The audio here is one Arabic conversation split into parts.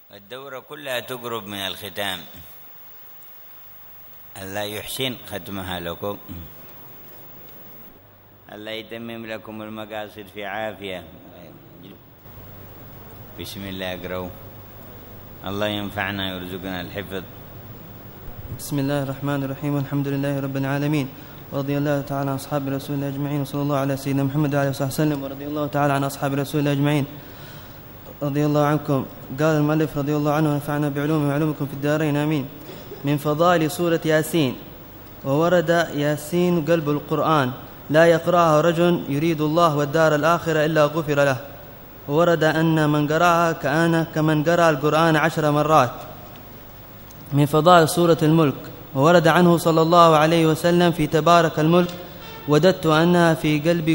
الدورة كلها تقرب من الختام. الله يحسن ختمها لكم، الله يتمم لكم المقاصد في عافية. بسم الله اقرأوا. الله ينفعنا ويرزقنا الحفظ. بسم الله الرحمن الرحيم، والحمد لله رب العالمين، ورضي الله تعالى عن أصحاب رسول الله أجمعين، وصلى الله على سيدنا محمد وعلى آله وسلم، ورضي الله تعالى عن أصحاب رسول الله أجمعين. رضي الله عنكم. قال المؤلف رضي الله عنه: ونفعنا بعلومه وعلومكم في الدارين آمين. من فضائل سورة ياسين: وورد ياسين قلب القرآن، لا يقرأها رجل يريد الله والدار الآخرة إلا غفر له. وورد أن من قرأها كان كمن قرأ القرآن 10 مرات. من فضائل سورة الملك: وورد عنه صلى الله عليه وسلم في تبارك الملك: وددت أنها في قلب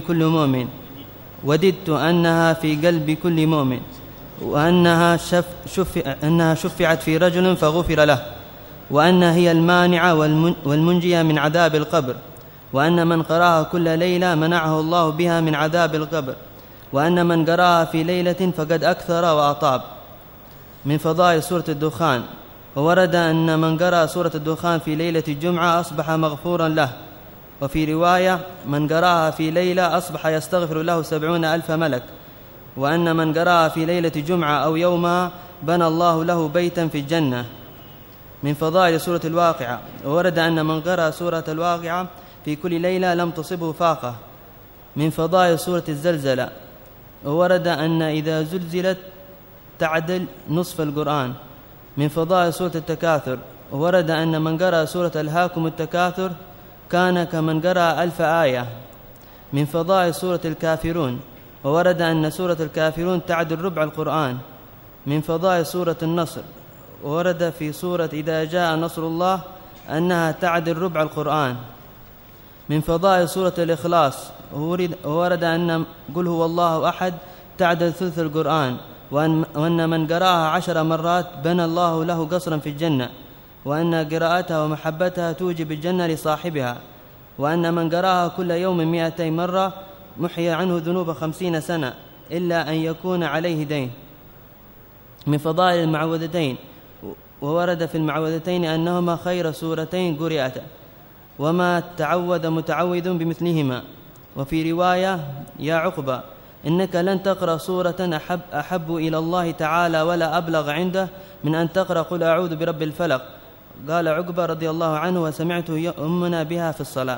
كل مؤمن وأنها شفعت في رجل فغفر له، وأنها هي المانعة والمنجية من عذاب القبر، وأن من قرأها كل ليلة منعه الله بها من عذاب القبر، وأن من قرأها في ليلة فقد أكثر وأطاب. من فضائل سورة الدخان: وورد أن من قرأ سورة الدخان في ليلة الجمعة أصبح مغفورا له. وفي رواية: من قرأها في ليلة أصبح يستغفر له 70,000 ملك. وأن من قرأها في ليلة جمعة أو يومها بنى الله له بيتا في الجنة. من فضائل سورة الواقعة: وورد أن من قرأ سورة الواقعة في كل ليلة لم تصبه فاقة. من فضائل سورة الزلزلة: وورد أن إذا زلزلت تعدل نصف القرآن. من فضائل سورة التكاثر: وورد أن من قرأ سورة ألهاكم التكاثر كان كمن قرأ 1000 آية. من فضائل سورة الكافرون: وورد أن سورة الكافرون تعدل ربع القرآن. من فضائل سورة النصر: وورد في سورة إذا جاء نصر الله أنها تعدل ربع القرآن. من فضائل سورة الإخلاص: وورد أن قل هو الله أحد تعدل ثلث القرآن، وأن من قرأها 10 مرات بنى الله له قصرا في الجنة، وأن قراءتها ومحبتها توجب الجنة لصاحبها، وأن من قرأها كل يوم 200 مرة محي عنه ذنوب 50 سنة إلا أن يكون عليه دين. من فضائل المعوذتين: وورد في المعوذتين أنهما خير سورتين قرئتا، وما تعوذ متعوذ بمثلهما. وفي رواية: يا عقبة إنك لن تقرأ سورة أحب إلى الله تعالى ولا أبلغ عنده من أن تقرأ قل أعوذ برب الفلق. قال عقبة رضي الله عنه: وسمعته يؤمنا بها في الصلاة.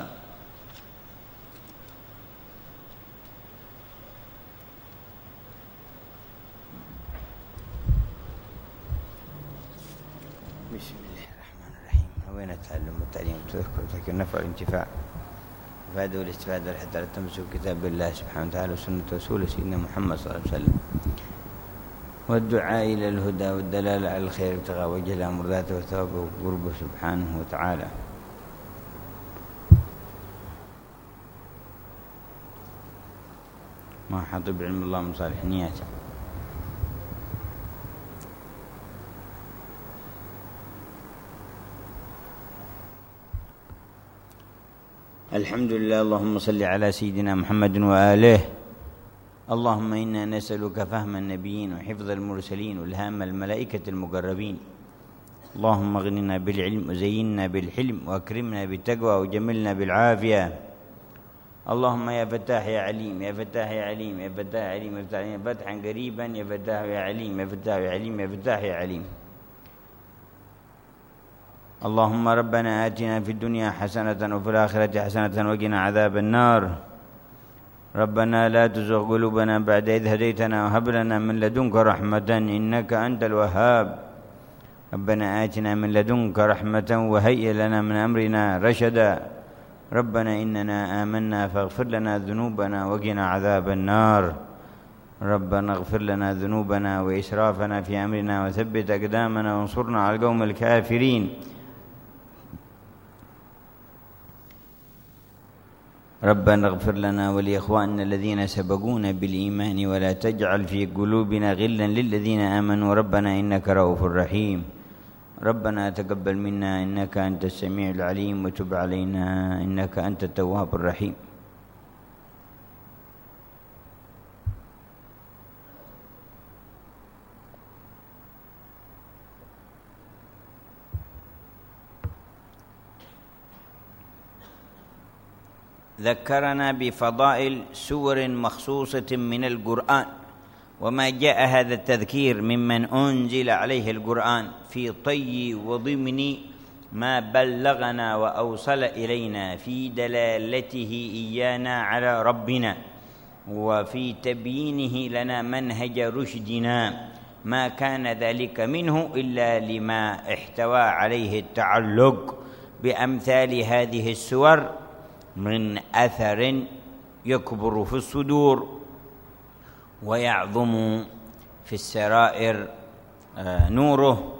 بسم الله الرحمن الرحيم. وين التعلم والتعليم تذكر النفع والانتفاع، الفائدة والاستفادة حتى لا تمسوا كتاب الله سبحانه وتعالى وسنة رسوله سيدنا محمد صلى الله عليه وسلم، والدعاء إلى الهدى والدلالة على الخير ابتغاء وجه الله مرضاته وثوابه وقربه سبحانه وتعالى. ما حط بعلم الله من صالح نياته. الحمد لله. اللهم صل على سيدنا محمد وآله. اللهم إنا نسألك فهم النبيين وحفظ المرسلين والهام الملائكة المقربين. اللهم اغننا بالعلم وزيننا بالحلم وأكرمنا بالتقوى وجملنا بالعافية. اللهم يا فتاح يا عليم، يا فتاح يا عليم، يا فتاح يا عليم، يا فتاح يا فتحا قريبا، يا فتاح يا عليم، يا فتاح يا عليم، يا فتاح يا عليم. اللهم ربنا آتنا في الدنيا حسنة وفي الآخرة حسنة وقنا عذاب النار. ربنا لا تزغ قلوبنا بعد إذ هديتنا وهب لنا من لدنك رحمة إنك أنت الوهاب. ربنا آتنا من لدنك رحمة وهيئ لنا من أمرنا رشدا. ربنا إننا آمنا فاغفر لنا ذنوبنا وقنا عذاب النار. ربنا اغفر لنا ذنوبنا وإسرافنا في أمرنا وثبت أقدامنا وانصرنا على القوم الكافرين. ربنا اغفر لنا ولإخواننا الذين سبقونا بالإيمان ولا تجعل في قلوبنا غلا للذين آمنوا ربنا إنك رؤوف رحيم. ربنا تقبل منا إنك أنت السميع العليم وتب علينا إنك أنت التواب الرحيم. ذكرنا بفضائل سور مخصوصة من القرآن، وما جاء هذا التذكير ممن أنزل عليه القرآن في طي وضمن ما بلغنا وأوصل إلينا في دلالته إيانا على ربنا، وفي تبيينه لنا منهج رشدنا، ما كان ذلك منه إلا لما احتوى عليه التعلق بأمثال هذه السور من أثر يكبر في الصدور ويعظم في السرائر نوره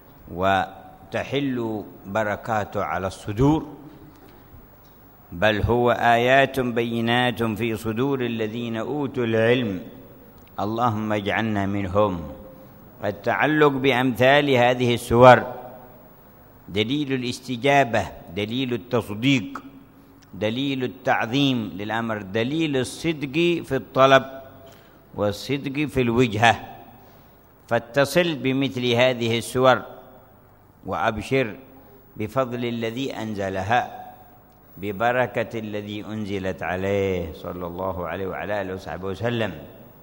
وتحل بركاته على الصدور، بل هو آيات بينات في صدور الذين أوتوا العلم، اللهم اجعلنا منهم. التعلق بأمثال هذه السور دليل الاستجابة، دليل التصديق، دليل التعظيم للأمر، دليل الصدق في الطلب والصدق في الوجهة. فاتصل بمثل هذه السور وأبشر بفضل الذي أنزلها، ببركة الذي أنزلت عليه صلى الله عليه وعلى آله وصحبه وسلم.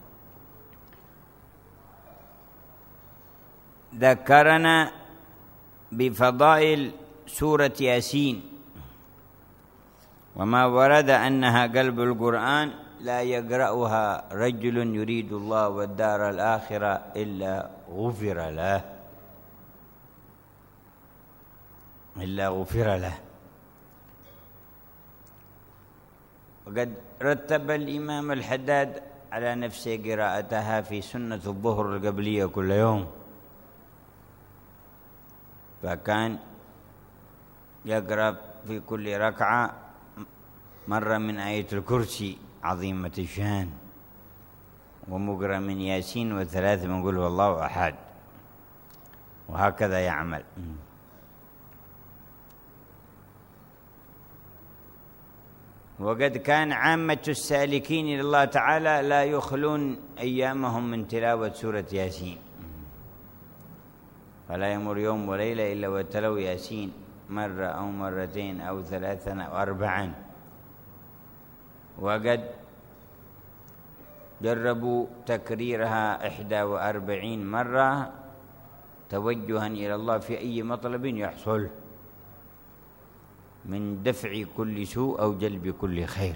ذكرنا بفضائل سورة ياسين، وما ورد أنها قلب القرآن، لا يقرأها رجل يريد الله والدار الآخرة إلا غفر له. وقد رتب الإمام الحداد على نفسه قراءتها في سنة الظهر القبلية كل يوم، فكان يقرأ في كل ركعة مرة من آية الكرسي عظيمة الشان، ومقرأ من ياسين، وثلاث من قل هو الله أحد، وهكذا يعمل. وقد كان عامة السالكين إلى الله تعالى لا يخلون أيامهم من تلاوة سورة ياسين، فلا يمر يوم وليلة إلا وتلوا ياسين مرة أو مرتين أو ثلاثا أو أربعا. وقد جربوا تكريرها 41 مرة توجها إلى الله في أي مطلب يحصل من دفع كل سوء أو جلب كل خير.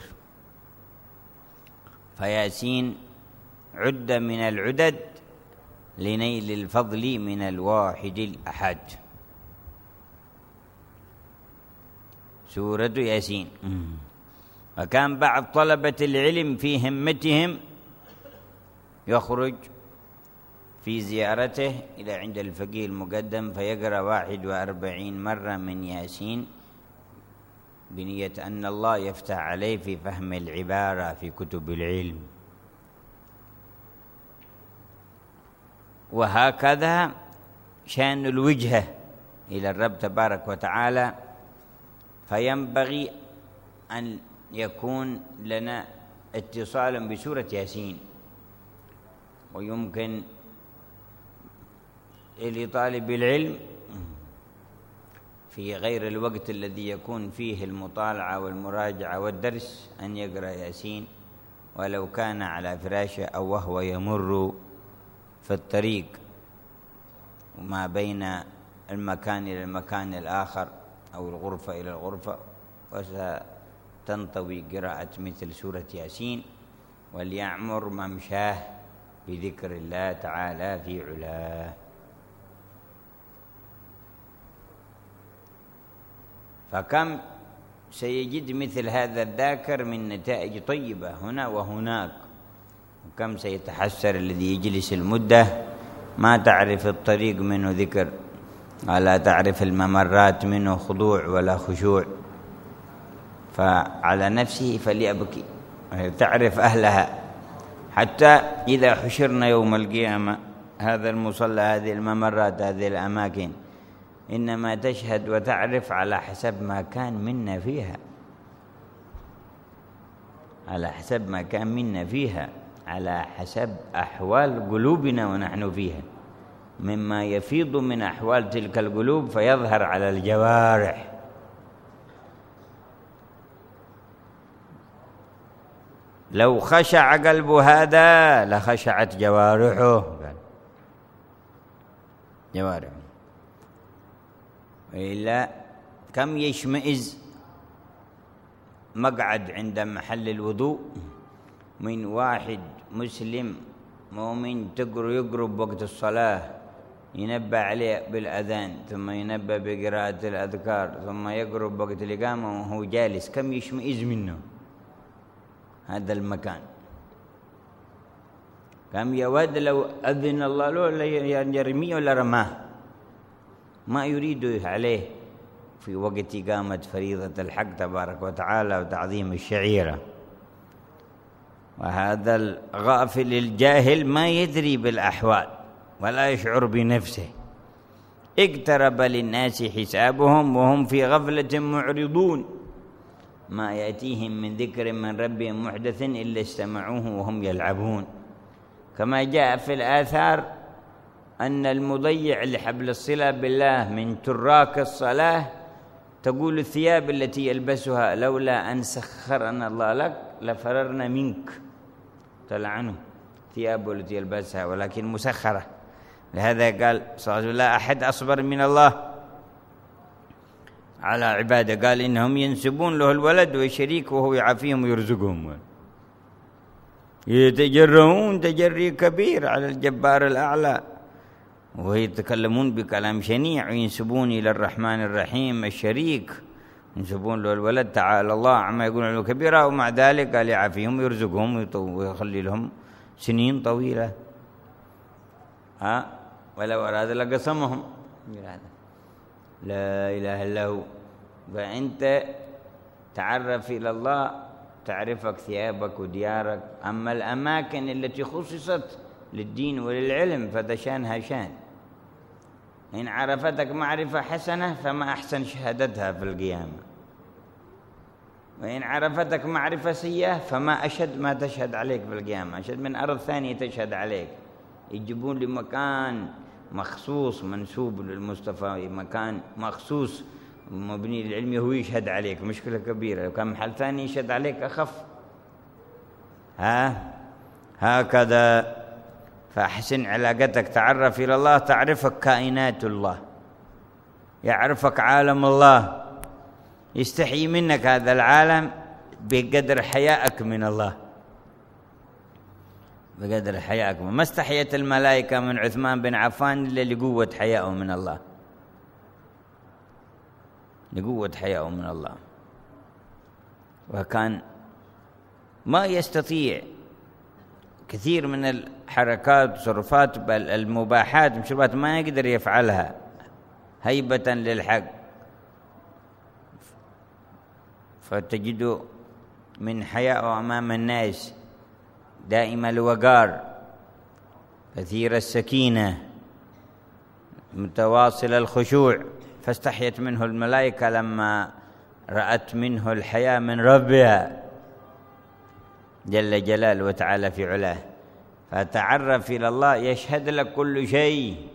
فياسين عد من العدد لنيل الفضل من الواحد الأحد. سورة ياسين. وكان بعض طلبة العلم في همتهم يخرج في زيارته إلى عند الفقيه المقدم فيقرأ 41 مرة من ياسين بنية أن الله يفتح عليه في فهم العبارة في كتب العلم. وهكذا شأن الوجهة إلى الرب تبارك وتعالى، فينبغي أن يكون لنا اتصال بسورة ياسين. ويمكن لطالب العلم في غير الوقت الذي يكون فيه المطالعة والمراجعة والدرس أن يقرأ ياسين ولو كان على فراشه أو وهو يمر في الطريق وما بين المكان إلى المكان الآخر أو الغرفة إلى الغرفة، وستنطوي قراءة مثل سورة ياسين، وليعمر ممشاه بذكر الله تعالى في علاه. فكم سيجد مثل هذا الذاكر من نتائج طيبة هنا وهناك، وكم سيتحسر الذي يجلس المدة ما تعرف الطريق منه ذكر ولا تعرف الممرات منه خضوع ولا خشوع، فعلى نفسه فليبكي تعرف أهلها. حتى إذا حشرنا يوم القيامة هذا المصلى، هذه الممرات، هذه الأماكن، إنما تشهد وتعرف على حسب ما كان منا فيها، على حسب ما كان منا فيها، على حسب أحوال قلوبنا ونحن فيها، مما يفيض من أحوال تلك القلوب فيظهر على الجوارح. لو خشع قلب هذا لخشعت جوارحه، قال جوارحه. وإلا كم يشمئز مقعد عند محل الوضوء من واحد مسلم مؤمن يقرب وقت الصلاة، ينبه عليه بالأذان، ثم ينبه بقراءة الأذكار، ثم يقرب وقت الإقامة وهو جالس، كم يشمئز منه هذا المكان. كم يود لو أذن الله له يرميه ولا رماه، ما يريد عليه في وقت إقامة فريضة الحق تبارك وتعالى وتعظيم الشعيرة. وهذا الغافل الجاهل ما يدري بالأحوال ولا يشعر بنفسه. اقترب للناس حسابهم وهم في غفلة معرضون، ما يأتيهم من ذكر من ربهم محدث إلا استمعوه وهم يلعبون. كما جاء في الآثار أن المضيع لحبل الصلة بالله من تراك الصلاة تقول الثياب التي يلبسها لولا أن سخرنا الله لك لفررنا منك، تلعنه ثيابه التي يلبسها ولكن مسخرة. لهذا قال صلى الله عليه وسلم لا أحد أصبر من الله على عباده، قال إنهم ينسبون له الولد والشريك وهو يعافيهم ويرزقهم، يتجرؤون تجري كبير على الجبار الأعلى، ويتكلمون بكلام شنيع وينسبون إلى الرحمن الرحيم الشريك، ينسبون له الولد تعالى الله عما يقولون له كبيرا، ومع ذلك قال يعافيهم ويرزقهم ويخلي لهم سنين طويلة. ولو أراد لقسمهم، لا إله إلا هو. فأنت تعرف إلى الله تعرفك ثيابك وديارك. أما الأماكن التي خصصت للدين وللعلم فدشانها شان، إن عرفتك معرفة حسنة فما أحسن شهادتها في القيامة، وإن عرفتك معرفة سيئة فما أشد ما تشهد عليك في القيامة، أشد من أرض ثانية تشهد عليك. يجيبون لمكان مخصوص منسوب للمصطفى، مكان مخصوص مبني للعلم هو يشهد عليك، مشكلة كبيرة. لو كان محل ثاني يشهد عليك أخف. هكذا فأحسن علاقتك، تعرف إلى الله تعرفك كائنات الله، يعرفك عالم الله، يستحي منك هذا العالم بقدر حيائك من الله، بقدر حيائك. ما استحيت الملائكة من عثمان بن عفان إلا لقوة حيائه من الله، لقوة حيائه من الله. وكان ما يستطيع كثير من الحركات والتصرفات بل المباحات والمشروبات ما يقدر يفعلها هيبة للحق، فتجد من حياءه أمام الناس دائم الوقار، كثير السكينة، متواصل الخشوع. فاستحيت منه الملائكة لما رأت منه الحياء من ربها جل جلاله وتعالى في علاه. فتعرف إلى الله يشهد لك كل شيء.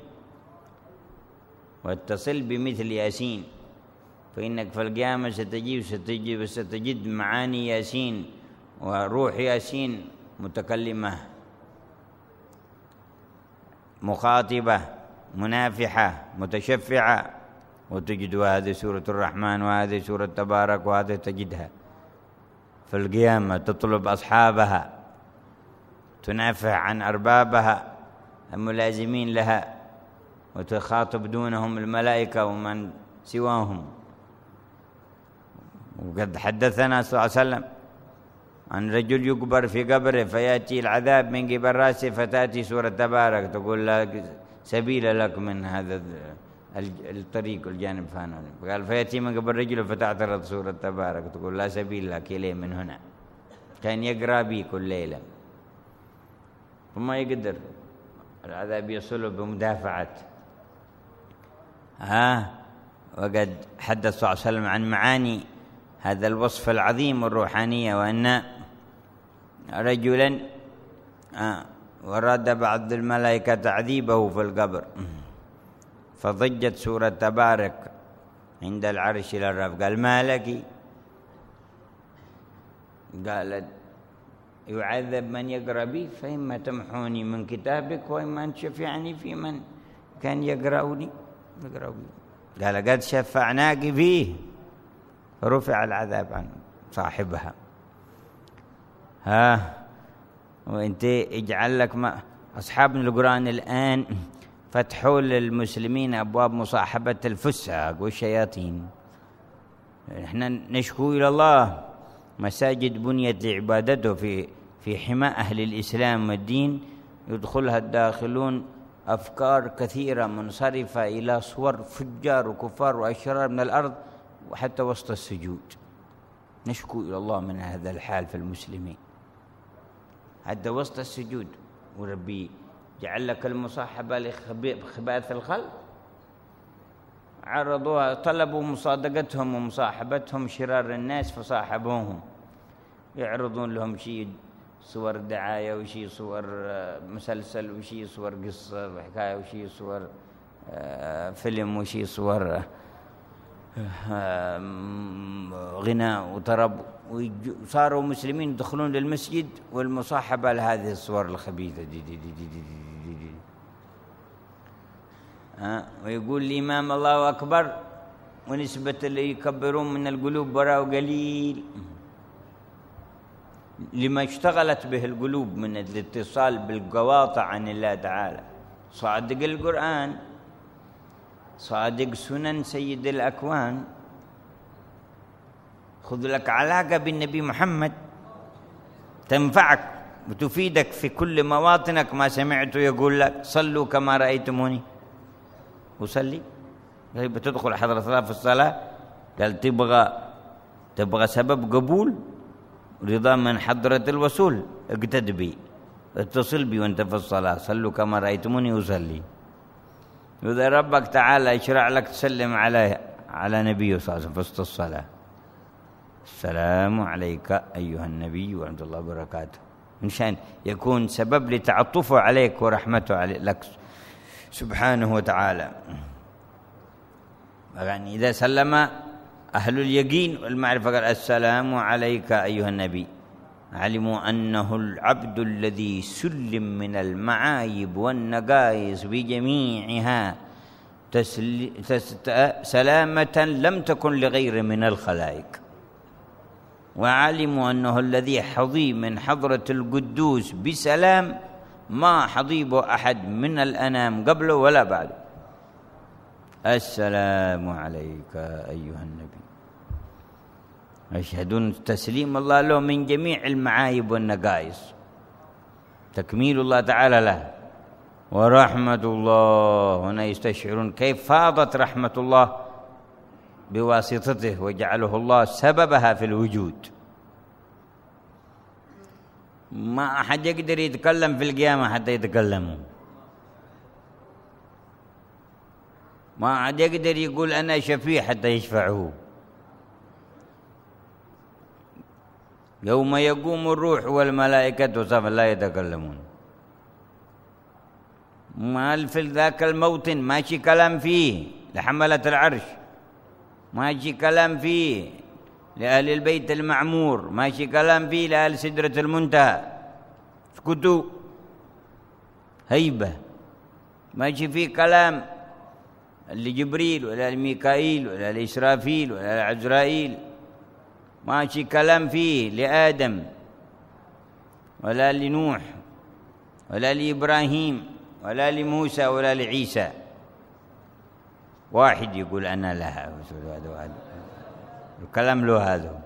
واتصل بمثل ياسين، فإنك في القيامة ستجد معاني ياسين وروح ياسين متكلمة مخاطبة منافحة متشفعة، وتجد هذه سورة الرحمن وهذه سورة تبارك وهذه تجدها في القيامة تطلب أصحابها، تنافح عن أربابها الملازمين لها، وتخاطب دونهم الملائكة ومن سواهم. وقد حدثنا صلى الله عليه وسلم عن رجل يقبر في قبره فيأتي العذاب من قبل رأسه فتأتي سورة تبارك تقول لا سبيل لك من هذا الطريق الجانب فانا. قال فيأتي من قبل رجل فتعترض سورة تبارك تقول لا سبيل لك إليه من هنا. كان يقرأ بي كل ليلة وما يقدر، العذاب يصله بمدافعة. وقد حدث صلى الله عليه وسلم عن معاني هذا الوصف العظيم الروحانية، وأن رجلا ورد بعض الملائكة تعذيبه في القبر فضجت سورة تبارك عند العرش إلى الرب. قال ما لك؟ قالت يعذب من يقرأ بي، فإما تمحوني من كتابك وإما أن تشفعني في من كان يقرأني. قال قد شفعناك فيه، رفع العذاب عن صاحبها. وانت اجعل لك أصحاب القرآن الآن فتحوا للمسلمين أبواب مصاحبة الفساق والشياطين. احنا نشكو إلى الله مساجد بنيت لعبادته في حماء أهل الإسلام والدين، يدخلها الداخلون أفكار كثيرة منصرفة إلى صور فجار وكفار وأشرار من الأرض وحتى وسط السجود. نشكو إلى الله من هذا الحال في المسلمين حتى وسط السجود. وربي جعل لك المصاحبة لخباث الخلق، عرضوها، طلبوا مصادقتهم ومصاحبتهم شرار الناس فصاحبوهم، يعرضون لهم شيء صور دعاية وشيء صور مسلسل وشيء صور قصة وحكاية وشيء صور فيلم وشيء صور غناء وطرب، وصاروا مسلمين يدخلون للمسجد والمصاحبة لهذه الصور الخبيثة دي. ويقول الإمام الله أكبر، ونسبة اللي يكبرون من القلوب براء قليل، لما اشتغلت به القلوب من الاتصال بالقواطع عن الله تعالى. صادق القرآن، صادق سنن سيد الأكوان، خذ لك علاقة بالنبي محمد تنفعك وتفيدك في كل مواطنك. ما سمعته يقول لك صلوا كما رأيتموني وصلي. بتدخل حضرة الله في الصلاة، قال تبغى سبب قبول رضا من حضرة الوصول، اقتد بي، اتصل بي وانت في الصلاة، صلوا كما رأيتموني وصلي. وإذا ربك تعالى يشرع لك تسلم على نبيه صلى الله عليه وسلم في وسط الصلاة، السلام عليك أيها النبي ورحمة الله وبركاته، مشان يكون سبب لتعطفه عليك ورحمته لك سبحانه وتعالى. يعني إذا سلم أهل اليقين والمعرفة قال السلام عليك أيها النبي، علموا أنه العبد الذي سلم من المعايب والنقائص بجميعها سلامة لم تكن لغير من الخلائق، وعلموا أنه الذي حظي من حضرة القدوس بسلام ما حضيبه أحد من الأنام قبله ولا بعده. السلام عليك أيها النبي، يشهدون تسليم الله له من جميع المعايب والنقائص، تكميل الله تعالى له. ورحمة الله، هنا يستشعرون كيف فاضت رحمة الله بواسطته وجعله الله سببها في الوجود. ما أحد يقدر يتكلم في القيامة حتى يتكلموا، ما أحد يقدر يقول أنا شفيع حتى يشفعه. يوم يقوم الروح والملائكة صفا لا يتكلمون، ما في ذاك الموطن ماشي كلام فيه لحملة العرش، ماشي كلام فيه لأهل البيت المعمور، ماشي كلام فيه لأهل سدرة المنتهى، اسكتوا، هيبة، ماشي فيه كلام لجبريل ولا لميكائيل ولا لإسرافيل ولا لعزرائيل، ماشي كلام فيه لآدم ولا لنوح ولا لإبراهيم ولا لموسى ولا لعيسى. واحد يقول أنا لها، الكلام له هذا.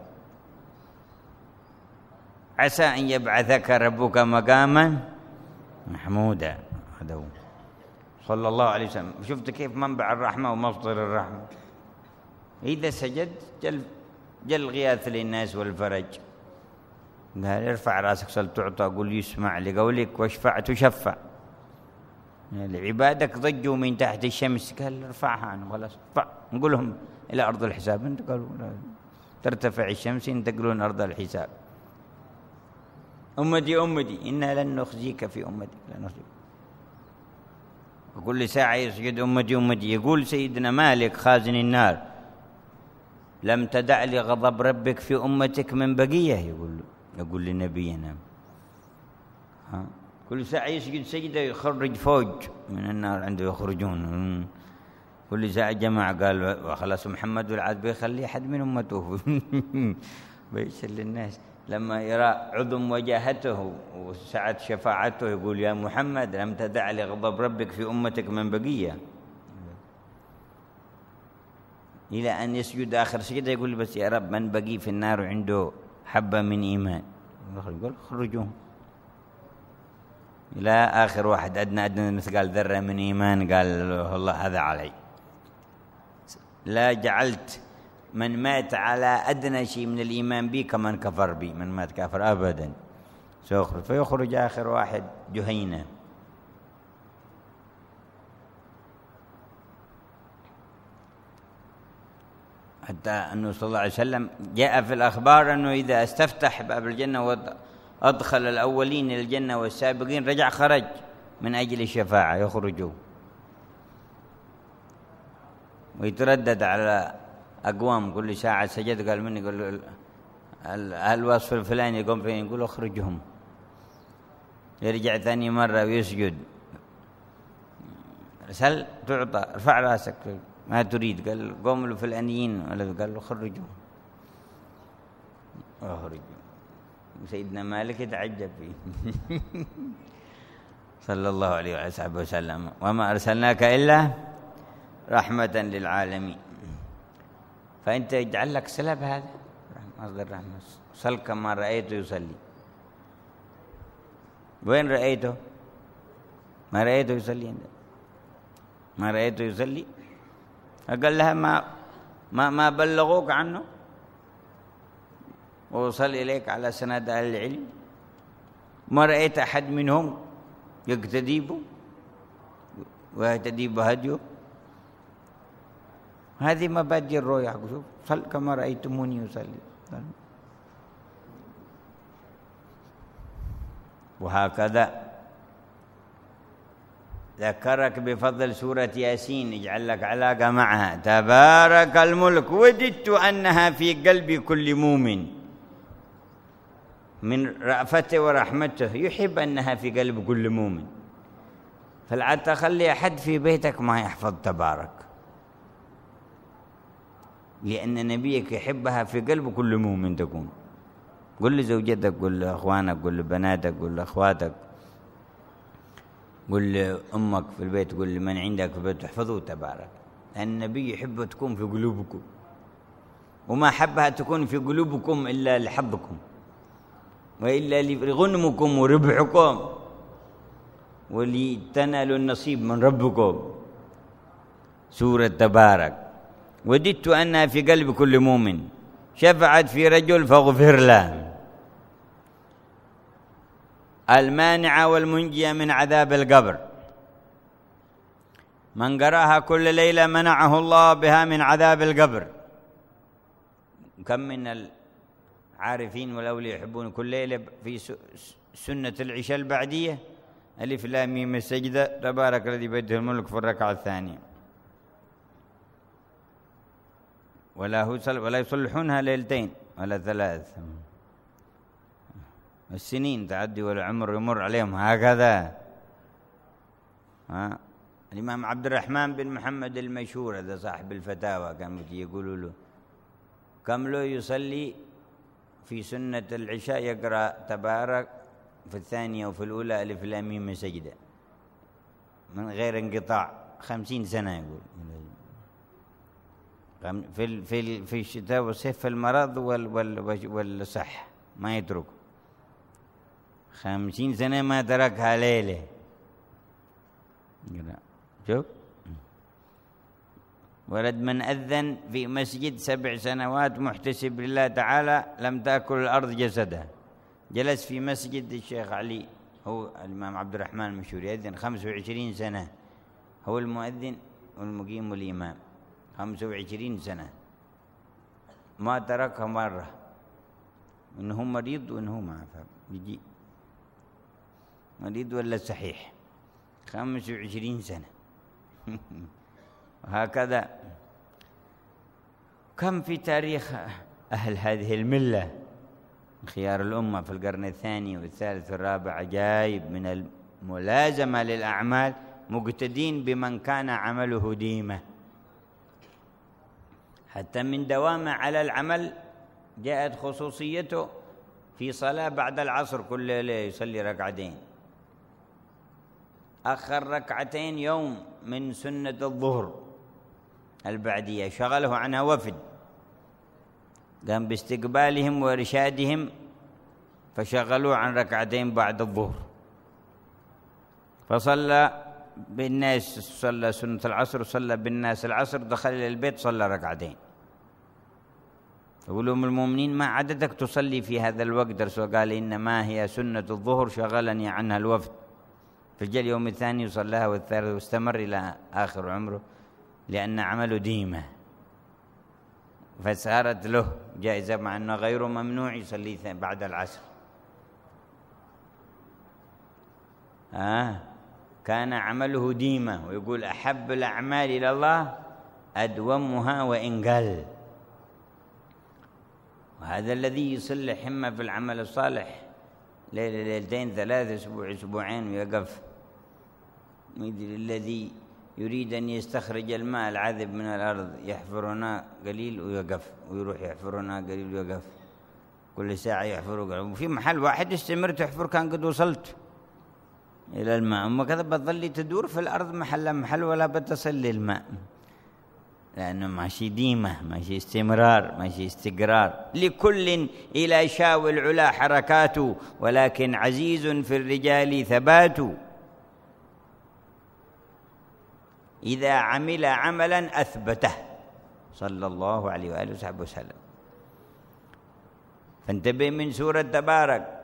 عسى أن يبعثك ربك مقاما محمودا، هذا هو صلى الله عليه وسلم. شفت كيف منبع الرحمة ومصدر الرحمة؟ إذا سجد جل غياث للناس والفرج. قال ارفع راسك سل تعطى، قل يسمع لقولك واشفع تشفع. لعبادك ضجوا من تحت الشمس، قال ارفعها عنه خلاص، نقولهم إلى أرض الحساب. انت قالوا ترتفع الشمس ينتقلون أرض الحساب. أمتي أمتي إنا لن نخزيك في أمتك، لا نخزيك. وكل ساعة يسجد أمتي أمتي. يقول سيدنا مالك خازن النار لم تدع لغضب ربك في أمتك من بقية، يقول لنبينا كل ساعة يسجد سجدة يخرج فوج من النار عنده يخرجون. كل ساعة جماعة قال خلاص محمد والعاد بيخلي حد من أمته بيشر للناس. لما يرى عظم وجاهته وسعة شفاعته يقول يا محمد لم تدع لغضب ربك في أمتك من بقية، إلى أن يسجد آخر سجدة يقول بس يا رب من بقي في النار وعنده حبة من إيمان يقول خرجوهم، إلى آخر واحد أدنى مثقال ذرة من إيمان قال الله هذا علي. لا جعلت من مات على أدنى شيء من الإيمان بي كمن كفر بي، من مات كافر أبدا سيخرج. فيخرج آخر واحد جهينة. حتى أنه صلى الله عليه وسلم جاء في الأخبار أنه إذا استفتح باب الجنة وأدخل الأولين إلى الجنة والسابقين رجع خرج من أجل الشفاعة يخرجوا، ويتردد على أقوام كل ساعة سجد قال مني يقول الوصف الفلاني يقوم فين يقول اخرجهم، يرجع ثاني مرة ويسجد سل تعطى ارفع راسك ما تريد قال قوم الفلانيين قال له خرجهم اخرجوا. سيدنا مالك يتعجب فيه صلى الله عليه وصحبه وسلم وما أرسلناك إلا رحمة للعالمين. فأنت يجعل لك صلة بهذا مصدر الرحمة. صل كما رأيته يصلي. وين رأيته؟ ما رأيته يصلي، ما رأيته يصلي. قال لها ما بلغوك عنه ووصل إليك على سند أهل العلم، ما رأيت أحد منهم يقتدي به ويهتدي بهديه. هذه مبادئ الرؤيا. شوف صل كما رأيتموني يصلي. وهكذا ذكرك بفضل سورة ياسين يجعل لك علاقة معها. تبارك الملك وددت أنها في قلب كل مؤمن من رأفته ورحمته، يحب أنها في قلب كل مؤمن. فلا تخلي أحد في بيتك ما يحفظ تبارك، لأن نبيك يحبها في قلب كل مؤمن تكون. قل لزوجتك، قل لأخوانك، قل لبناتك، قل لأخواتك، قل لأمك في البيت، قل لمن عندك في البيت احفظوا تبارك. لأن النبي يحب تكون في قلوبكم، وما حبها تكون في قلوبكم إلا لحظكم وإلا لغنمكم وربحكم ولتنالوا النصيب من ربكم. سورة تبارك وددت أنها في قلب كل مؤمن شفعت في رجل فاغفر له، المانعة والمنجية من عذاب القبر. من قرأها كل ليلة منعه الله بها من عذاب القبر. كم من العارفين والأولياء يحبون كل ليلة في سنة العشاء البعدية ألف لام ميم السجدة تبارك الذي بيده الملك في الركعة الثانية، ولا يصلحونها ليلتين ولا ثلاث. السنين تعدي والعمر يمر عليهم هكذا. الإمام عبد الرحمن بن محمد المشهور هذا صاحب الفتاوى كان يقولوا له كم له يصلي في سنة العشاء يقرأ تبارك في الثانية وفي الأولى ألف لام ميم سجدة من غير انقطاع 50 سنة يقول. في الشتاء والصيف في المرض والصح ما يترك 50 سنة ما تركها ليلة. شوف ولد من أذن في مسجد 7 سنوات محتسب لله تعالى لم تأكل الأرض جسده. جلس في مسجد الشيخ علي هو الإمام عبد الرحمن المشهور يأذن 25 سنة، هو المؤذن والمقيم والإمام 25 سنة ما تركها مرة، إنه مريض وإنه ما يجي مريض ولا صحيح 25 سنة. وهكذا كم في تاريخ أهل هذه الملة خيار الأمة في القرن الثاني والثالث والرابع عجائب من الملازمة للأعمال، مقتدين بمن كان عمله ديمة. حتى من دوامه على العمل جاءت خصوصيته في صلاة بعد العصر كل ليلة يصلي ركعتين، أخر ركعتين يوم من سنة الظهر البعدية، شغله عنها وفد، قام باستقبالهم وإرشادهم فشغلوا عن ركعتين بعد الظهر، فصلى بالناس، صلى سنة العصر وصلى بالناس العصر، دخل إلى البيت صلى ركعتين. يقول لهم المؤمنين ما عددك تصلي في هذا الوقت؟ الرسول قال إنما هي سنة الظهر شغلني عنها الوفد. فجاء اليوم الثاني وصلاها والثالث واستمر إلى آخر عمره لأن عمله ديمة، فصارت له جائزة مع أنه غير ممنوع يصلي بعد العصر. كان عمله ديمة، ويقول أحب الأعمال إلى الله أدومها وإن قل. وهذا الذي يصل حمة في العمل الصالح ليلة ليلتين ثلاثة أسبوع أسبوعين ويقف. الذي يريد أن يستخرج الماء العذب من الأرض يحفرنا قليل ويقف، ويروح يحفرنا قليل ويقف، كل ساعة يحفر قليل، وفي محل واحد يستمر تحفر كان قد وصلت إلى الماء. أما كذا بتظلي تدور في الأرض محل محل ولا بتصل للماء، لأنه ماشي ديمة، ماشي استمرار، ماشي استقرار. لكل إلى شاو العلا حركات، ولكن عزيز في الرجال ثبات. إذا عمل عملا أثبته صلى الله عليه وآله وصحبه وسلم. فانتبه من سورة تبارك،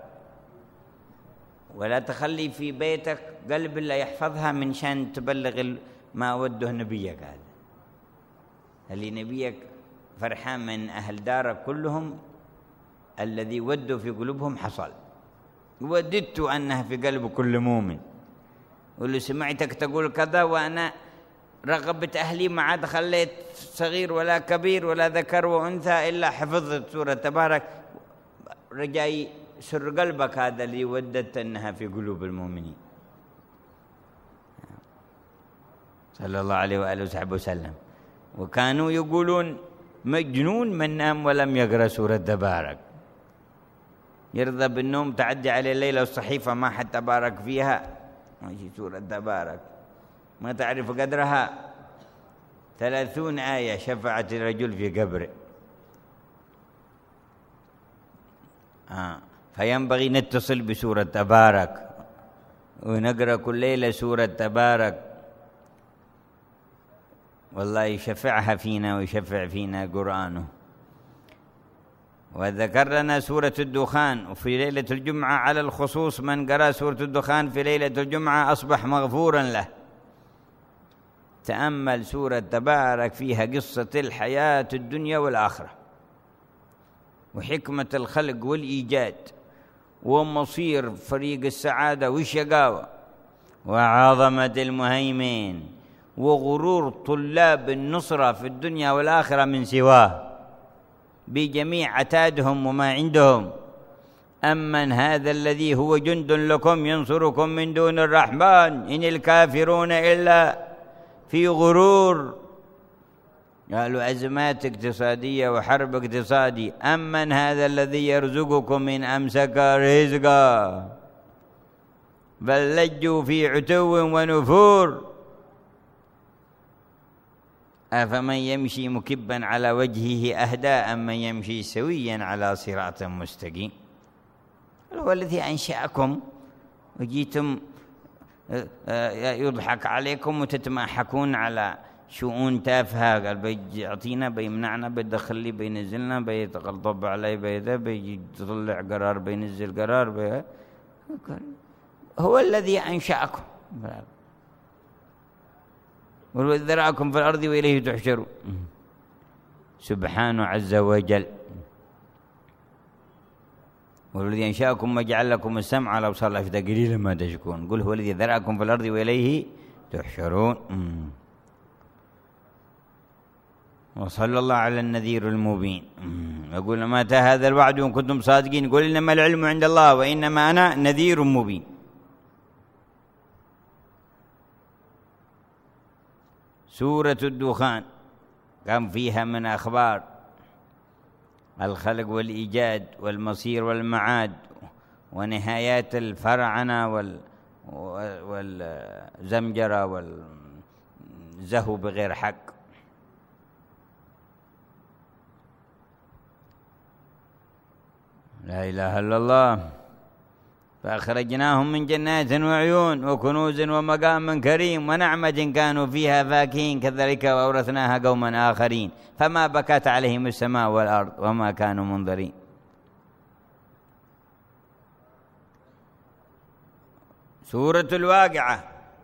ولا تخلي في بيتك قلب لا يحفظها من شان تبلغ ما وده نبيك. هذا اللي نبيك فرحان من أهل دارك كلهم، الذي وده في قلوبهم حصل. وددت أنها في قلب كل مؤمن. واللي سمعتك تقول كذا وأنا رغبت أهلي ما عاد خليت صغير ولا كبير ولا ذكر وأنثى إلا حفظت سورة تبارك، رجاي سر قلبك هذا اللي وددت أنها في قلوب المؤمنين. صلى الله عليه وآله وصحبه وسلم. وكانوا يقولون مجنون من نام ولم يقرأ سورة تبارك، يرضى بالنوم تعدي عليه الليلة والصحيفة ما حد تبارك فيها، ماشي سورة تبارك ما تعرف قدرها. 30 آية شفعت الرجل في قبره. فينبغي نتصل بسورة تبارك ونقرأ كل ليلة سورة تبارك، والله يشفعها فينا ويشفع فينا قرآنه. وذكر لنا سورة الدخان، وفي ليلة الجمعة على الخصوص من قرأ سورة الدخان في ليلة الجمعة أصبح مغفورا له. تأمل سورة تبارك فيها قصة الحياة الدنيا والآخرة، وحكمة الخلق والإيجاد، ومصير فريق السعادة والشقاوة، وعظمة المهيمن، وغرور طلاب النصرة في الدنيا والآخرة من سواه بجميع عتادهم وما عندهم. أمن هذا الذي هو جند لكم ينصركم من دون الرحمن إن الكافرون إلا في غرور. قالوا أزمات اقتصادية وحرب اقتصادي. أمن هذا الذي يرزقكم إن أمسك رزقا بل لجوا في عتو ونفور. أفمن يمشي مكبا على وجهه أهدى أم من يمشي سويا على صراط مستقيم. هو الذي أنشأكم وجيتم يضحك عليكم وتتماحكون على شؤون تافهة. قال بيعطينا بيمنعنا بيدخل لي بينزلنا بيتقلطب علي بيده بيطلع قرار بينزل قرار هو الذي أنشأكم والذي ذرأكم في الأرض وإليه تحشرون سبحانه عز وجل. والذي أنشأكم وجعل لكم السمع والأبصار والأفئدة قليلا ما تشكرون. قل هو الذي ذرأكم في الأرض وإليه تحشرون. وصلى الله على النذير المبين. يقول متى هذا الوعد إن كنتم صادقين؟ يقول إنما العلم عند الله وإنما أنا نذير مبين. سورة الدخان كان فيها من أخبار الخلق والإيجاد والمصير والمعاد ونهايات الفراعنة والزمجرة والزهو بغير حق. لا إله إلا الله. فأخرجناهم من جنات وعيون وكنوز ومقام كريم ونعمة كانوا فيها فاكهين كذلك وأورثناها قوما آخرين فما بكت عليهم السماء والأرض وما كانوا منظرين. سورة الواقعة،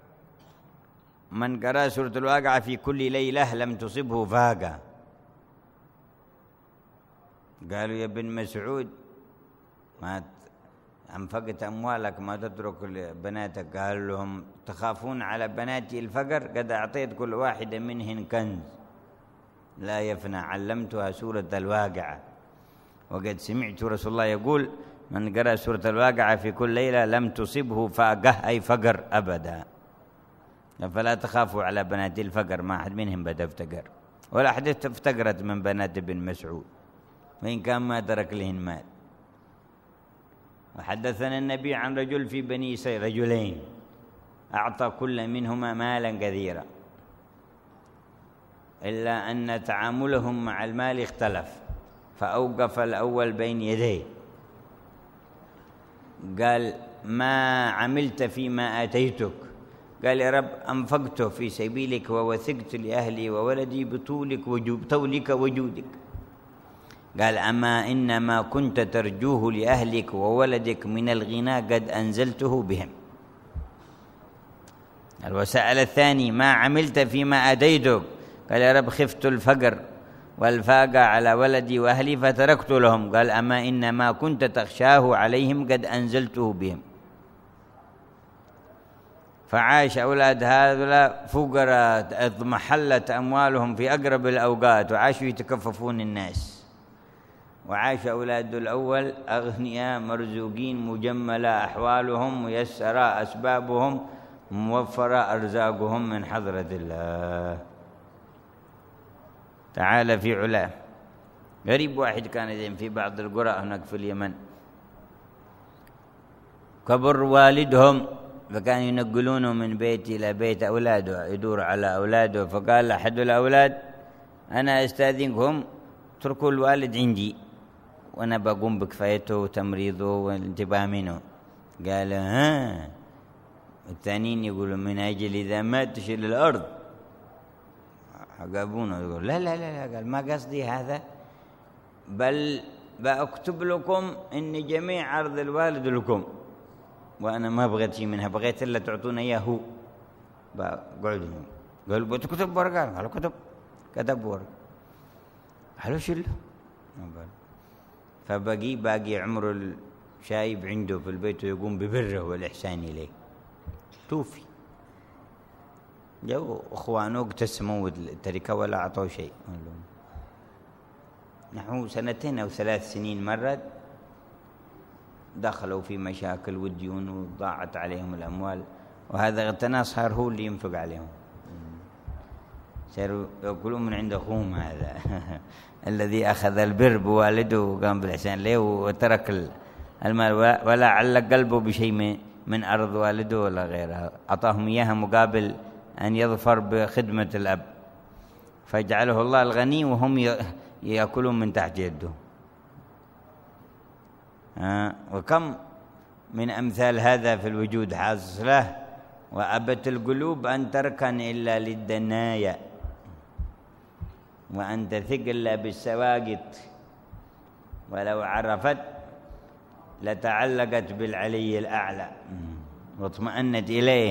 من قرأ سورة الواقعة في كل ليلة لم تصبه فاقة. قالوا يا ابن مسعود ما أنفقت أموالك ما تترك بناتك؟ قال لهم تخافون على بناتي الفقر؟ قد أعطيت كل واحدة منهن كنز لا يفنى، علمتها سورة الواقعة. وقد سمعت رسول الله يقول من قرأ سورة الواقعة في كل ليلة لم تصبه فاقة أي فقر أبدا. فلا تخافوا على بنات الفقر، ما أحد منهم بدا افتقر ولا أحد افتقرت من بنات ابن مسعود وإن كان ما ترك لهن مال. وحدثنا النبي عن رجل في بني إسرائيل، رجلين أعطى كل منهما مالا كثيرا إلا أن تعاملهم مع المال اختلف، فأوقف الأول بين يديه قال ما عملت فيما آتيتك؟ قال يا رب أنفقته في سبيلك ووثقت لأهلي وولدي بطولك وجودك. قال أما إنما كنت ترجوه لأهلك وولدك من الغنى قد أنزلته بهم. وسأل الثاني ما عملت فيما آتيتك؟ قال يا رب خفت الفقر والفاقة على ولدي وأهلي فتركت لهم. قال أما إنما كنت تخشاه عليهم قد أنزلته بهم. فعاش أولاد هذولا فقراء اضمحلت أموالهم في أقرب الأوقات وعاشوا يتكففون الناس، وعاش أولاد الأول أغنياء مرزوقين مجملة أحوالهم ميسرة أسبابهم موفرة أرزاقهم من حضرة الله تعالى في علاه. غريب واحد كان في بعض القرى هناك في اليمن كبر والدهم فكانوا ينقلونه من بيت إلى بيت أولاده يدور على أولاده، فقال أحد الأولاد أنا أستاذنكم اتركوا الوالد عندي وأنا بقوم بكفايته وتمريضه والانتباه منه. قال ها. الثانيين يقولوا من أجل إذا مات تشيل الأرض. عقابونه يقول لا لا لا، قال ما قصدي هذا، بل بأكتب لكم إن جميع أرض الوالد لكم وأنا ما بغيت شيء منها، بغيت إلا تعطونا إياه هو. قعدوا قالوا بتكتب ورقة؟ قالوا كتب ورقة. قالوا شيله. فباقي عمره الشايب عنده في البيت ويقوم ببره والإحسان إليه. توفي جو أخوانه اقتسموا التركة ولا أعطوا شيء. نحو 2 أو 3 سنين مرت دخلوا في مشاكل وديون وضاعت عليهم الأموال، وهذا اغتنى صار هو اللي ينفق عليهم، صاروا يأكلون من عند أخوهم هذا الذي أخذ البر بوالده وقام بالإحسان له وترك المال ولا علق قلبه بشيء من أرض والده ولا غيرها، أعطاهم إياها مقابل أن يظفر بخدمة الأب، فجعله الله الغني وهم يأكلون من تحت يده. وكم من أمثال هذا في الوجود حاصلة. وأبت القلوب أن تركن إلا للدنايا وأن تثق إلا بالسواقط، ولو عرفت لتعلقت بالعلي الأعلى واطمأنت إليه.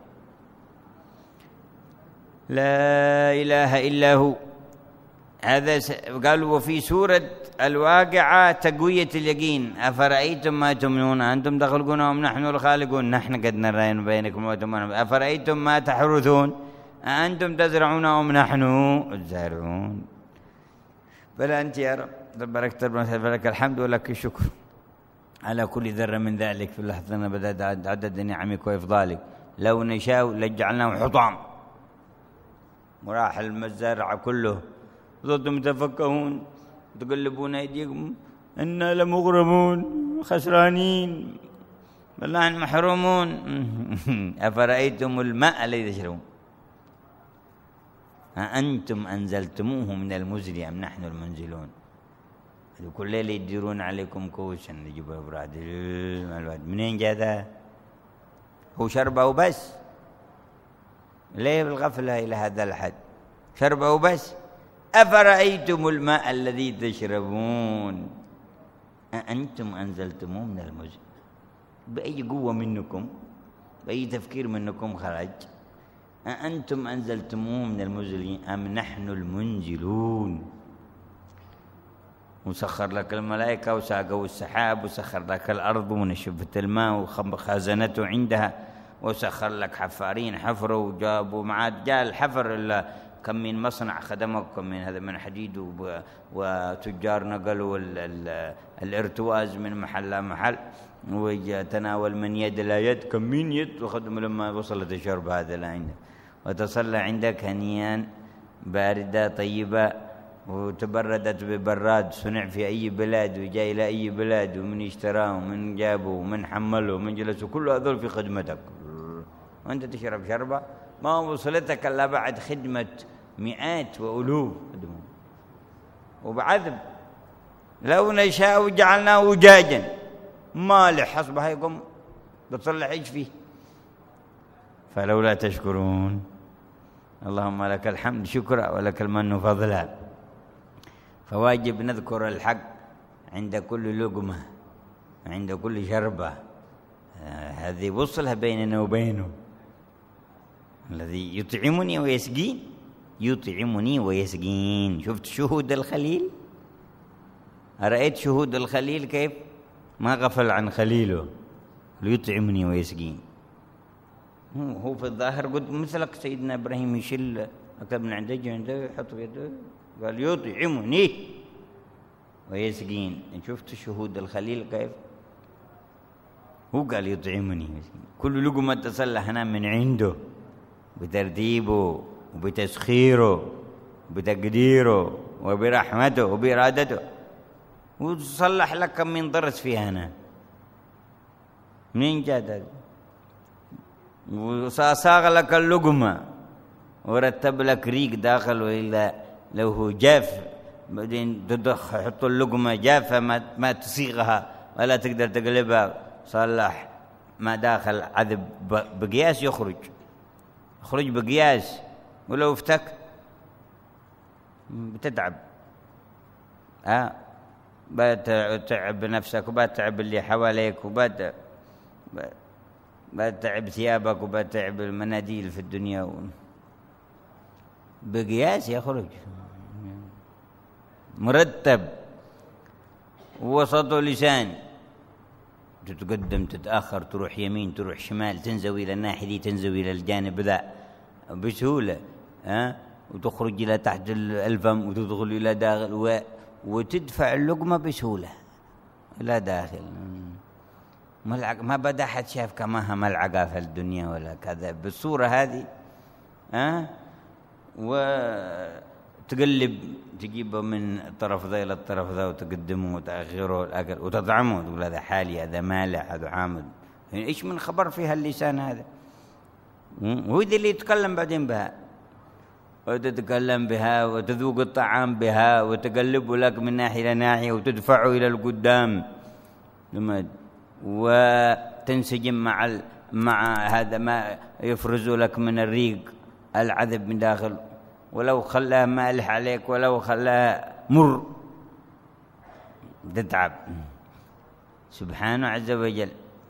لا إله إلا هو. هذا قالوا وفي سورة الواقعة تقوية اليقين. أفرأيتم ما تمنون أنتم تخلقون أم نحن الخالقون نحن قد نرى بينكم وتمنون أفرأيتم ما تحرثون أأنتم تزرعون أم نحن الزارعون. بل أنت يا رب تبارك لك الحمد ولك الشكر على كل ذرة من ذلك في اللحظة بدأت عدد نعمك وإفضالك. لو نشاء لجعلناه حطام مراح المزارع كله ظلتم تفكهون تقلبون أيديكم إنا لمغرمون خسرانين بل نحن محرومون. أفرأيتم الماء الذي تشربون أأنتم أنزلتموه من المزن أم نحن المنزلون. كل ليلة يديرون عليكم كوشا يجيبوا براد منين جاء ذا؟ هو شربه وبس. ليه بالغفلة إلى هذا الحد؟ شربه وبس. أفرأيتم الماء الذي تشربون أأنتم أنزلتموه من المزن. بأي قوة منكم بأي تفكير منكم خرج؟ أأنتم أنزلتموه من المزن أم نحن المنزلون. وسخر لك الملائكة وساقوا السحاب وسخر لك الأرض ونشفت الماء وخزنته عندها وسخر لك حفارين حفروا وجابوا معاد جاء الحفر إلا كم من مصنع خدمك كم من هذا من حديد وتجار نقلوا الارتواز من محل لمحل وتناول من يد لا يد كم من يد وخدم لما وصلت الشرب هذا لا عنده وتصلى عندك هنيئا باردة طيبة وتبردت ببراد صنع في أي بلاد وجاء إلى أي بلاد ومن اشتراه ومن جابه ومن حمله ومن جلسه كل هذول في خدمتك وأنت تشرب شربة ما وصلتك إلا بعد خدمة مئات وألوف وبعذب. لو نشاء جعلناه أجاجا مالح أصبح يقوم بتصلح إيش فيه. فلولا تشكرون. اللهم لك الحمد شكرا ولك المن فضلا. فواجب نذكر الحق عند كل لقمة عند كل شربة. هذه وصلها بيننا وبينه الذي يطعمني ويسقين يطعمني ويسقين. شفت شهود الخليل؟ أرأيت شهود الخليل كيف ما غفل عن خليله ليطعمني ويسقين. هو في الظاهر قد مثلك سيدنا إبراهيم يشيل أكل من عنده يحط في يده قال يطعمني ويسقين. شفت شهود الخليل كيف هو قال يطعمني ويسقين. كل لقمة تصلح هنا من عنده بترتيبه وبتسخيره وبتقديره وبرحمته وبإرادته وتصلح لك كم من ضرس فيها هنا منين جاد وصاغ لك اللقمة ورتب لك ريق داخل وإلا لو هو جاف بعدين تحط اللقمة جافة ما تصيغها ولا تقدر تقلبها صلح ما داخل عذب بقياس يخرج بقياس ولو افتك بتتعب بتعب نفسك وبتعب اللي حواليك بتعب ثيابك وبتعب المناديل في الدنيا بقياس يخرج مرتب وسط لسان تتقدم تتأخر تروح يمين تروح شمال تنزوي إلى الناحية دي تنزوي إلى الجانب ذا بسهولة وتخرج إلى تحت الفم وتدخل إلى داخل وتدفع اللقمة بسهولة إلى داخل. ما بدا حد شاف كماها ملعقة في الدنيا ولا كذا بالصورة هذه وتقلب تجيبه من الطرف ذا إلى الطرف ذا وتقدمه وتأخره الأكل وتطعمه تقول هذا حالي هذا مالح هذا حامض. يعني إيش من خبر فيها اللسان هذا؟ هو ذي اللي يتكلم بعدين بها وتتكلم بها وتذوق الطعام بها وتقلبه لك من ناحية إلى ناحية وتدفعه إلى القدام وتنسجم مع هذا ما يفرز لك من الريق العذب من داخل ولو خلاه مالح عليك ولو خلاه مر تتعب. سبحانه عز وجل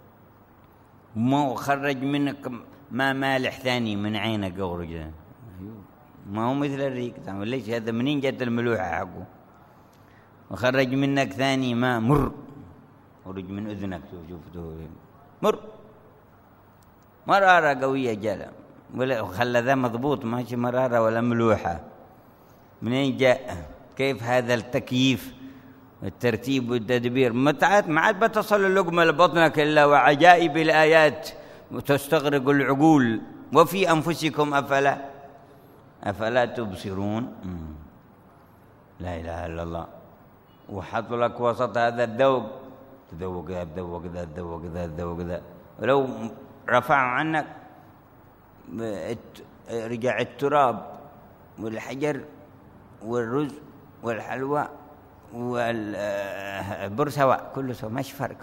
ما خرج منك ما مالح ثاني من عينك يخرج ما هو مثل الريق. ليش هذا منين جت الملوحة حقه؟ وخرج منك ثاني ما مر خرج من أذنك شوف مرارة قوية جلا ولا خلى ذا مضبوط ماشي مرارة ولا ملوحة. منين جاء؟ كيف هذا التكييف الترتيب والتدبير. ما عاد بتصل اللقمة لبطنك إلا وعجائب الآيات وتستغرق العقول. وفي أنفسكم أفلا تبصرون. لا إله إلا الله. وحط لك وسط هذا الذوق، تذوق ذا تذوق ذا تذوق ذا تذوق ذا، ولو رفعوا عنك رجع التراب والحجر والرز والحلوى والبر سواء، كله سواء، مش فرق.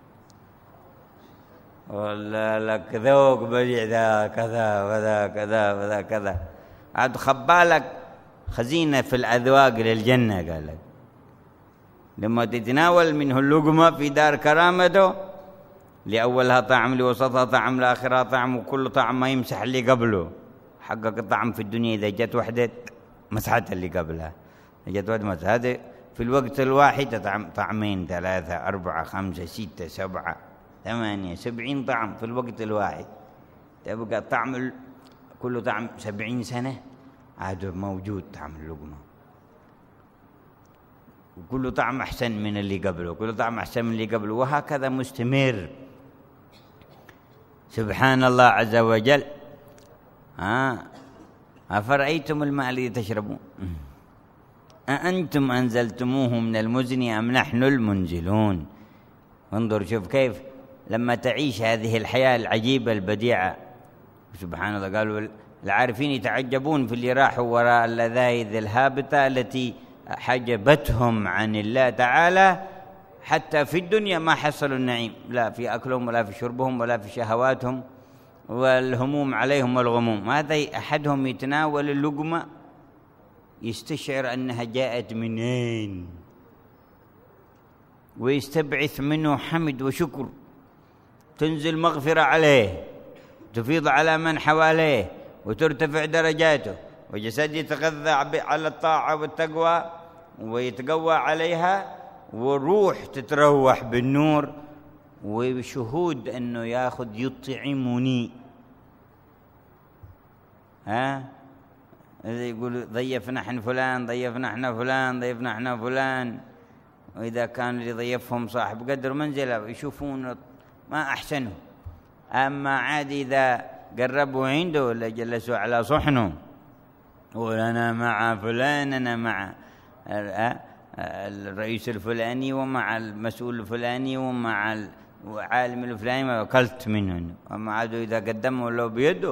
ولا لك ذوق بديع ذا كذا وذا كذا وذا كذا، عاد خبالك خزينة في الأذواق للجنة. قال لك لما تتناول منه اللقمة في دار كرامته، لأولها طعم، لوسطها طعم، لآخرها طعم، وكل طعم ما يمسح اللي قبله. حقق الطعم في الدنيا إذا جت وحدة مسحتها اللي قبلها، جت وحدة مسحتها. هذا في الوقت الواحد طعمين 3 4 5 6 7 8 70 طعم في الوقت الواحد. تبقى طعم كل طعم 70 سنة عاد موجود طعم اللقمة، وكل طعم أحسن من اللي قبله، كل طعم أحسن من اللي قبله، وهكذا مستمر. سبحان الله عز وجل. أفرأيتم الماء الذي تشربون أأنتم أنزلتموه من المزن أم نحن المنزلون. انظر شوف كيف لما تعيش هذه الحياة العجيبة البديعة. سبحان الله. قالوا العارفين يتعجبون في اللي راحوا وراء اللذائذ الهابطة التي حجبتهم عن الله تعالى، حتى في الدنيا ما حصلوا النعيم، لا في أكلهم ولا في شربهم ولا في شهواتهم، والهموم عليهم والغموم. هذا أحدهم يتناول اللقمة يستشعر أنها جاءت منين، ويستبعث منه حمد وشكر، تنزل مغفرة عليه، تفيض على من حواليه، وترتفع درجاته، وجسد يتغذى على الطاعة والتقوى ويتقوى عليها، والروح تتروح بالنور، وشهود أنه يأخذ يطعمني. يقول ضيفنا احنا فلان، ضيفنا احنا فلان، ضيفنا احنا فلان. وإذا كان اللي ضيفهم صاحب قدر منزله يشوفون ما أحسنه. أما عاد إذا قربوا عنده ولا جلسوا على صحنه وأنا مع فلان، أنا مع الرئيس الفلاني ومع المسؤول الفلاني ومع العالم الفلاني، ما أكلت منه. أما عادوا إذا قدموا له بيده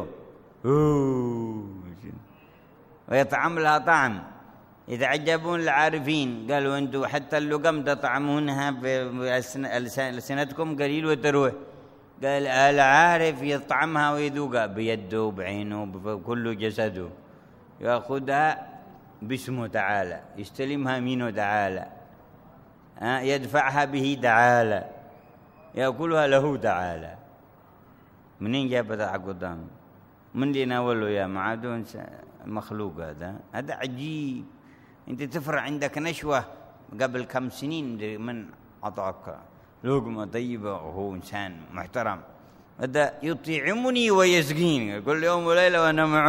ويطعم لها طعم، يتعجبون العارفين. قالوا أنتم حتى اللقم تطعمونها بألسنتكم قليل وتروح. قال العارف يطعمها ويذوقها بيده وبعينه بكل جسده، يأخذها باسمه تعالى، يستلمها منه تعالى، يدفعها به تعالى، يأكلها له تعالى. منين جابتها حق قدام؟ من اللي ناوله يا معادون مخلوق؟ هذا عجيب. انت تفرع عندك نشوة قبل كم سنين من عطاك لقمة طيبة وهو إنسان محترم، هذا يطعمني ويسقيني كل يوم وليلة وأنا معه،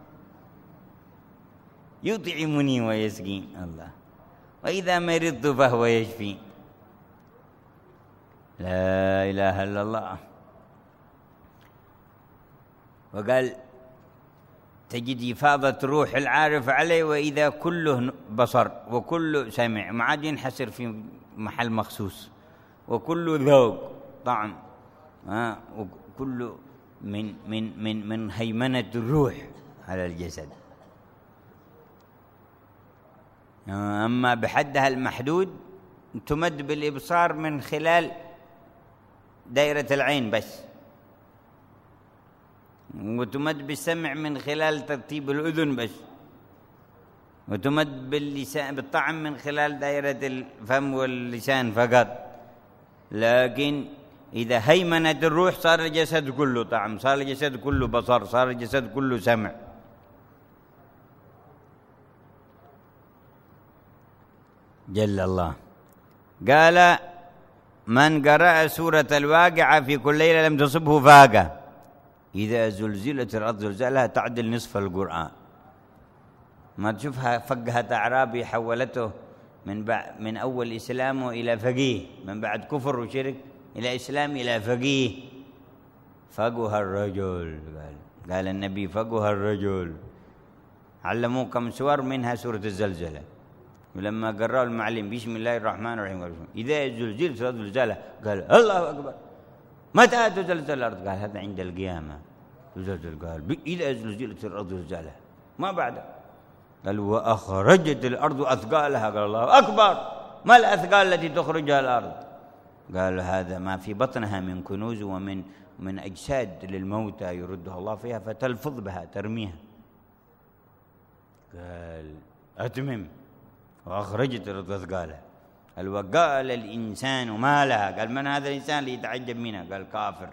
يطعمني ويسقين الله، وإذا مرضت فهو يشفين. لا إله إلا الله. وقال تجد إفاضة روح العارف عليه، وإذا كله بصر وكله سمع، ما عاد ينحسر في محل مخصوص، وكله ذوق طعم، وكله من هيمنة الروح على الجسد. أما بحدها المحدود تمد بالإبصار من خلال دائرة العين بس، وتمد بالسمع من خلال ترتيب الأذن بس، وتمد باللسان بالطعم من خلال دائرة الفم واللسان فقط. لكن إذا هيمنت الروح صار الجسد كله طعم، صار الجسد كله بصر، صار الجسد كله سمع. جل الله. قال من قرأ سورة الواقعة في كل ليلة لم تصبه فاقة، إذا زلزلت الأرض زلزالها تعدل نصف القرآن. ما تشوفها فقهة أعرابي حولته من أول إسلامه إلى فقيه، من بعد كفر وشرك إلى إسلام إلى فقيه. فقه الرجل، قال النبي فقه الرجل. علموه كم سور منها سورة الزلزلة، ولما قرأوا المعلم بسم الله الرحمن الرحيم قال إذا زلزلت الأرض زلزالها قال الله أكبر. متى تزلزل الأرض؟ قال هذا عند القيامة تزلزل. قال إذا زلزلت الأرض زلزالها ما بعد؟ قال وأخرجت الأرض أثقالها. قال الله أكبر. ما الأثقال التي تخرجها الأرض؟ قال هذا ما في بطنها من كنوز ومن أجساد للموتى يردها الله فيها فتلفظ بها ترميها. قال أتمم. وأخرجت الأرض أثقالها. قال وقال الإنسان ما لها. قال من هذا الإنسان اللي يتعجب منها؟ قال كافر.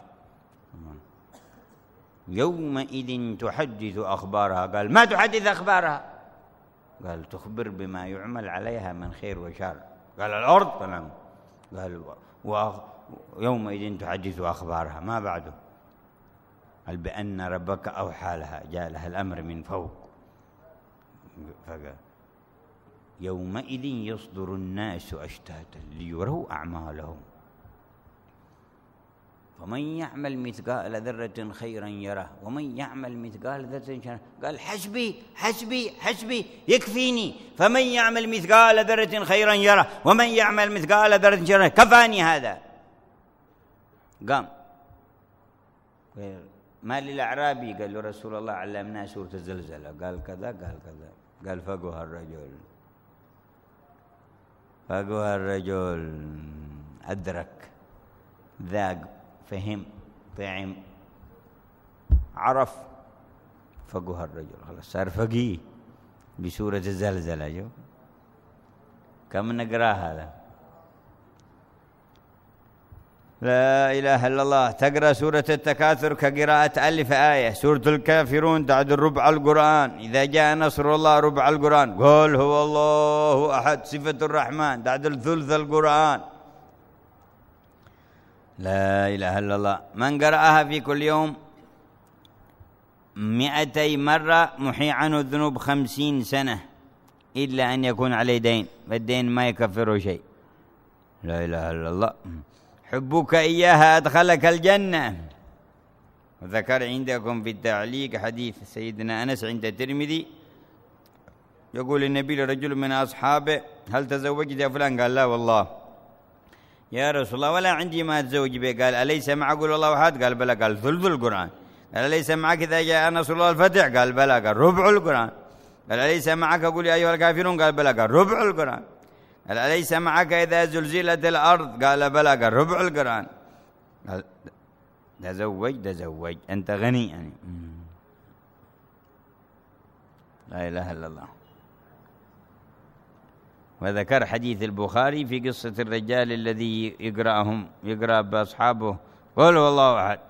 يومئذ تحدث أخبارها. قال ما تحدث أخبارها؟ قال تخبر بما يعمل عليها من خير وشر. قال الأرض؟ قال يومئذ تحدث أخبارها ما بعده؟ قال بأن ربك أوحى لها، جاء لها الأمر من فوق. فقال يومئذ يصدر الناس أشتاتا ليروا أعمالهم فمن يعمل مثقال ذرة خيرا يره ومن يعمل مثقال ذرة شرا. قال حسبي حسبي حسبي يكفيني. فمن يعمل مثقال ذرة خيرا يره ومن يعمل مثقال ذرة شرا كفاني هذا. قام ما للأعرابي قال له رسول الله علمنا سورة الزلزلة. قال كذا قال كذا. قال فقه الرجل. فقه الرجل أدرك ذاق فهم طعم عرف. فقه الرجل خلاص صار فقيه بسورة الزلزلة. جو كم نقرأ هذا؟ لا إله إلا الله. تقرأ سورة التكاثر كقراءة ألف آية. سورة الكافرون تعدل ربع القرآن. إذا جاء نصر الله ربع القرآن. قل هو الله أحد صفة الرحمن تعدل ثلث القرآن. لا إله إلا الله. من قرأها في كل يوم 200 مرة محي عنه الذنوب 50 سنة إلا أن يكون عليه دين، فالدين ما يكفره شيء. لا إله إلا الله. حبك إياها أدخلك الجنة. وذكر عندكم في التعليق حديث سيدنا أنس عند الترمذي يقول النبي لرجل من أصحابه هل تزوجت يا فلان؟ قال لا والله يا رسول الله ولا عندي ما أتزوج به. قال أليس معك قل الله أحد؟ قال بلى. قال ثلث القرآن. قال أليس معك إذا جاء نصر الله الفتح؟ قال بلى. قال ربع القرآن. قال أليس معك قل يا أيها الكافرون؟ قال بلى. قال ربع القرآن. قال أليس معك إذا زلزلت الأرض؟ قال بلى. قال ربع القرآن. قال تزوج أنت غني يعني. لا إله إلا الله. وذكر حديث البخاري في قصة الرجال الذي يقرأ بأصحابه قل هو الله أحد.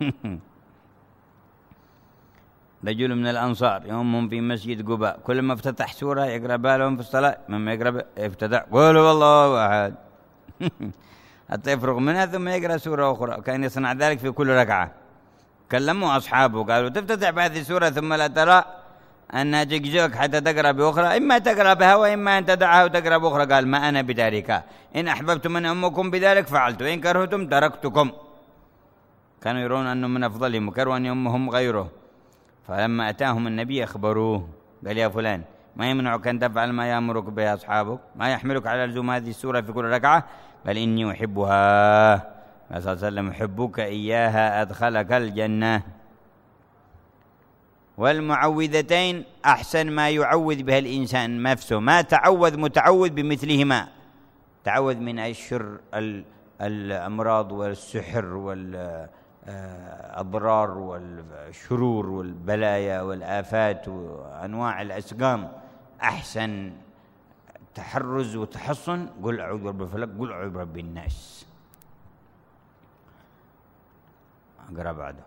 رجل من الأنصار يومهم في مسجد قباء كلما افتتح سورة يقرأ بالهم في الصلاة مما يقرأ افتتح قل هو الله أحد حتى يفرغ منها ثم يقرأ سورة أخرى. كان يصنع ذلك في كل ركعة. كلموا أصحابه قالوا تفتتح بهذه السورة ثم لا ترى أنها تجزئك حتى تقرأ بأخرى، إما تقرأ بها وإما أن تدعها وتقرأ بأخرى. قال ما أنا بتاركها، إن أحببتم أن أمكم بذلك فعلت وإن كرهتم تركتكم. كانوا يرون أنه من أفضلهم وكرهوا أن يأمهم غيره. فلما أتاهم النبي أخبروه قال يا فلان ما يمنعك أن تفعل ما يأمرك به أصحابك؟ ما يحملك على لزوم هذه السورة في كل ركعة؟ قال إني أحبها. قال صلى الله عليه وسلم حبك إياها أدخلك الجنة. والمعوذتين أحسن ما يعوذ بها الإنسان نفسه. ما تعوذ متعوذ بمثلهما. تعوذ من الشر الأمراض والسحر والأضرار والشرور والبلايا والآفات وأنواع الأسقام. أحسن تحرز وتحصن قل أعوذ برب الفلق قل أعوذ برب الناس. أقرأ بعده.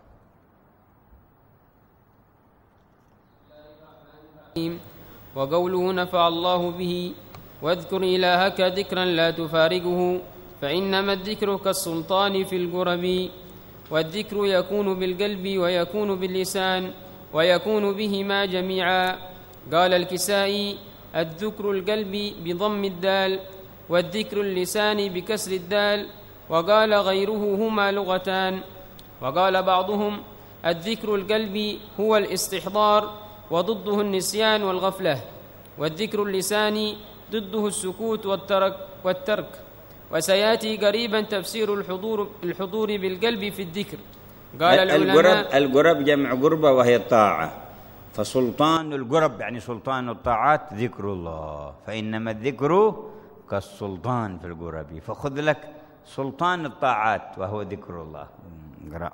وقوله نفع الله به واذكر إلهك ذكرا لا تفارقه فإنما الذكر كالسلطان في القرب. والذكر يكون بالقلب ويكون باللسان ويكون بهما جميعا. قال الكسائي الذكر القلب بضم الدال، والذكر اللسان بكسر الدال، وقال غيره هما لغتان. وقال بعضهم الذكر القلب هو الاستحضار وضده النسيان والغفلة، والذكر اللساني ضده السكوت والترك. وسيأتي قريبا تفسير الحضور بالقلب في الذكر. قال العلماء القرب جمع قربة وهي الطاعة، فسلطان القرب يعني سلطان الطاعات ذكر الله، فإنما الذكر كالسلطان في القرب، فخذ لك سلطان الطاعات وهو ذكر الله. قرأ.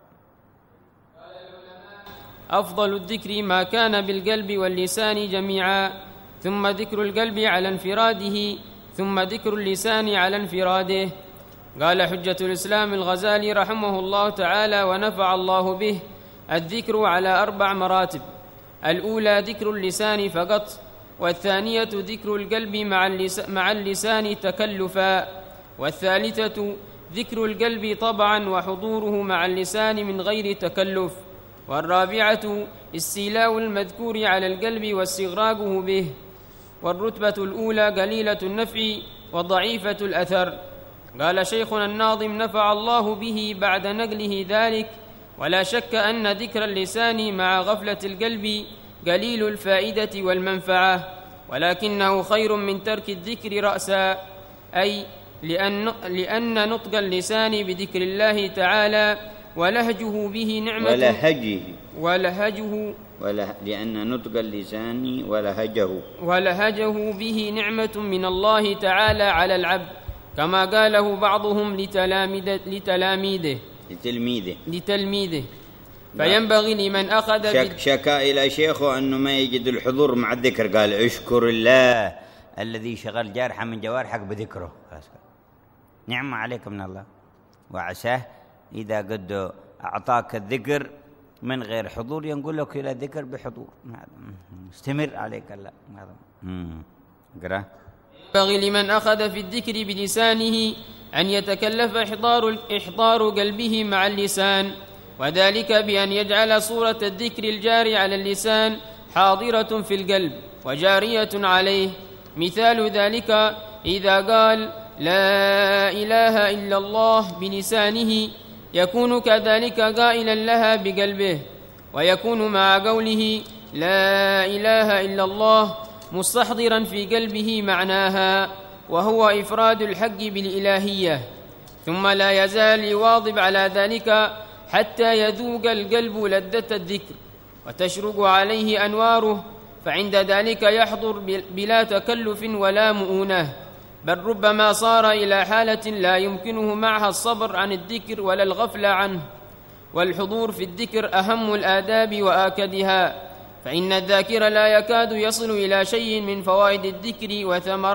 أفضل الذكر ما كان بالقلب واللسان جميعا، ثم ذكر القلب على انفراده، ثم ذكر اللسان على انفراده. قال حجة الإسلام الغزالي رحمه الله تعالى ونفع الله به: الذكر على 4 مراتب: الأولى ذكر اللسان فقط، والثانية ذكر القلب مع اللسان تكلفا، والثالثة ذكر القلب طبعا وحضوره مع اللسان من غير تكلف، والرابعة استيلاء المذكور على القلب واستغراقه به. والرتبة الأولى قليلة النفع وضعيفة الأثر. قال شيخنا الناظم نفع الله به بعد نقله ذلك: ولا شك أن ذكر اللسان مع غفلة القلب قليل الفائدة والمنفعة، ولكنه خير من ترك الذكر رأسا، أي لأن نطق اللسان بذكر الله تعالى ولهجه به نعمة لأن نطق اللسان ولهجه به نعمة من الله تعالى على العبد، كما قاله بعضهم لتلميذه. فينبغي لمن أخذ شكا إلى شيخه أنه ما يجد الحضور مع الذكر، قال اشكر الله الذي شغل جارحة من جوارحك بذكره، نعمة عليك من الله، وعساه إذا قد أعطاك الذكر من غير حضور ينقل لك إلى الذكر بحضور، استمر عليك الله. قرأ. ينبغي لمن أخذ في الذكر بلسانه أن يتكلف إحضار قلبه مع اللسان، وذلك بأن يجعل صورة الذكر الجاري على اللسان حاضرة في القلب وجارية عليه. مثال ذلك إذا قال لا إله إلا الله بلسانه يكون كذلك قائلا لها بقلبه، ويكون مع قوله لا إله إلا الله مستحضرا في قلبه معناها، وهو إفراد الحق بالإلهية، ثم لا يزال يواظب على ذلك حتى يذوق القلب لذة الذكر وتشرق عليه أنواره، فعند ذلك يحضر بلا تكلف ولا مؤونة، بل ربما صار إلى حالة لا يمكنه معها الصبر عن الذكر ولا الغفلة عنه. والحضور في الذكر أهم الآداب وآكدها، فإن الذاكر لا يكاد يصل إلى شيء من فوائد الذكر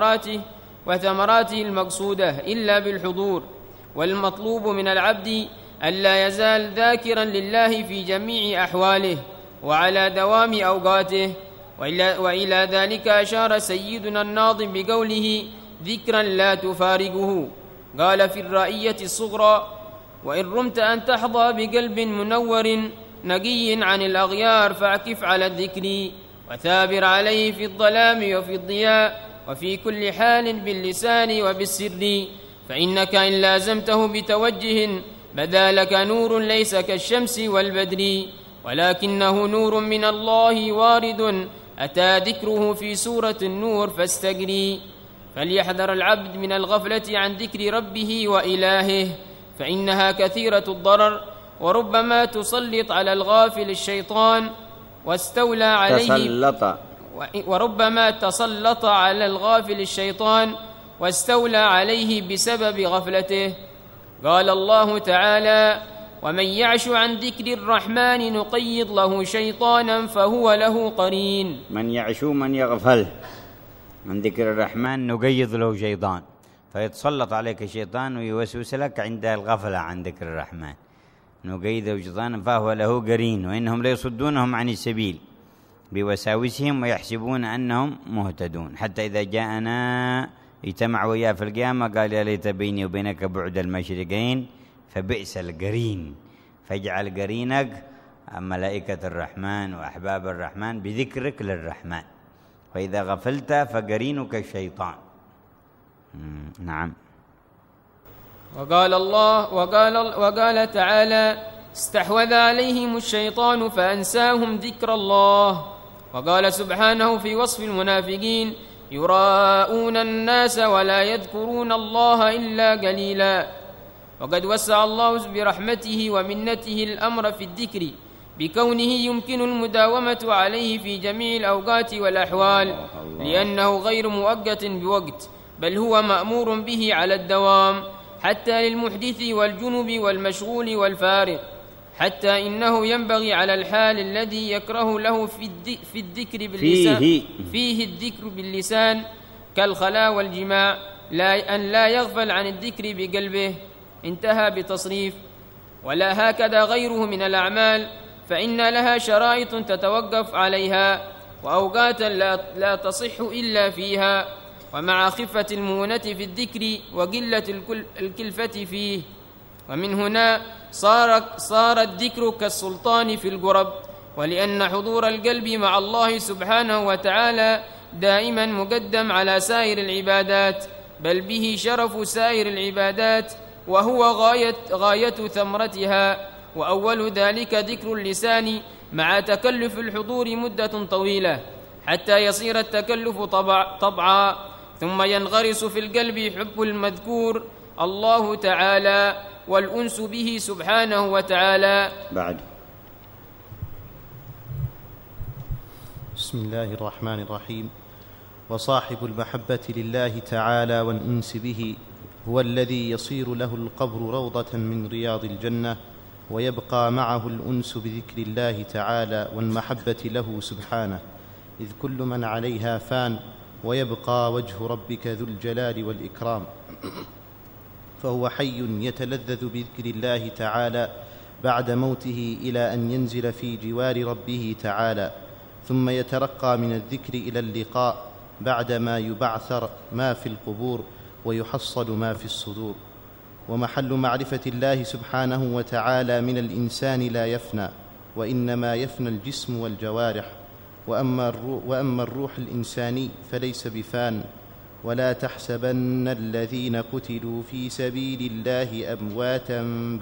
وثمراته المقصودة إلا بالحضور. والمطلوب من العبد ألا يزال ذاكرا لله في جميع أحواله وعلى دوام أوقاته، وإلى ذلك أشار سيدنا الناظم بقوله ذكرا لا تفارقه. قال في الرائية الصغرى: وإن رمت أن تحظى بقلب منور نقي عن الأغيار فاعكف على الذكر، وثابر عليه في الظلام وفي الضياء وفي كل حال باللسان وبالسر، فإنك إن لازمته بتوجه بدا لك نور ليس كالشمس والبدر، ولكنه نور من الله وارد أتى ذكره في سورة النور فاستقري. فليحذر العبد من الغفلة عن ذكر ربه وإلهه، فإنها كثيرة الضرر، وربما تسلط على الغافل الشيطان واستولى عليه وربما تسلط على الغافل الشيطان واستولى عليه بسبب غفلته. قال الله تعالى: ومن يعش عن ذكر الرحمن نقيض له شيطانا فهو له قرين. من يعش من يغفل عن ذكر الرحمن نقيض له شيطان، فيتسلط عليك الشيطان ويوسوس لك عند الغفلة عن ذكر الرحمن، نقيض له شيطانا فهو له قرين، وإنهم ليصدونهم عن السبيل بوساوسهم ويحسبون أنهم مهتدون، حتى إذا جاءنا اجتمع وياه في القيامة قال يا ليت بيني وبينك بعد المشرقين فبئس القرين، فاجعل قرينك ملائكة الرحمن وأحباب الرحمن بذكرك للرحمن، فإذا غفلت فقرينك الشيطان. نعم. وقال تعالى: استحوذ عليهم الشيطان فأنساهم ذكر الله. وقال سبحانه في وصف المنافقين: يراءون الناس ولا يذكرون الله إلا قليلا. وقد وسع الله برحمته ومنته الأمر في الذكر بكونه يمكن المداومة عليه في جميع الأوقات والأحوال، لأنه غير مؤقت بوقت، بل هو مأمور به على الدوام، حتى للمحدث والجنب والمشغول والفارغ، حتى إنه ينبغي على الحال الذي يكره له في الذكر باللسان فيه الذكر باللسان كالخلاء والجماع أن لا يغفل عن الذكر بقلبه. انتهى بتصريف. ولا هكذا غيره من الأعمال، فإن لها شرائط تتوقف عليها وأوقاتا لا تصح إلا فيها، ومع خفة المونة في الذكر وقلة الكلفة فيه. ومن هنا صار الذكر كالسلطان في القرب، ولأن حضور القلب مع الله سبحانه وتعالى دائما مقدم على سائر العبادات، بل به شرف سائر العبادات، وهو غاية ثمرتها. وأول ذلك ذكر اللسان مع تكلف الحضور مدة طويلة، حتى يصير التكلف طبعا، ثم ينغرس في القلب حب المذكور الله تعالى والأنس به سبحانه وتعالى. بعد. بسم الله الرحمن الرحيم. وصاحب المحبة لله تعالى والأنس به هو الذي يصير له القبر روضة من رياض الجنة، ويبقى معه الأنس بذكر الله تعالى والمحبة له سبحانه، إذ كل من عليها فان، ويبقى وجه ربك ذو الجلال والإكرام. فهو حي يتلذذ بذكر الله تعالى بعد موته إلى أن ينزل في جوار ربه تعالى، ثم يترقى من الذكر إلى اللقاء بعدما يبعثر ما في القبور ويحصل ما في الصدور. ومحل معرفة الله سبحانه وتعالى من الإنسان لا يفنى، وإنما يفنى الجسم والجوارح. وأما الروح الإنساني فليس بفان. ولا تحسبن الذين قتلوا في سبيل الله أمواتا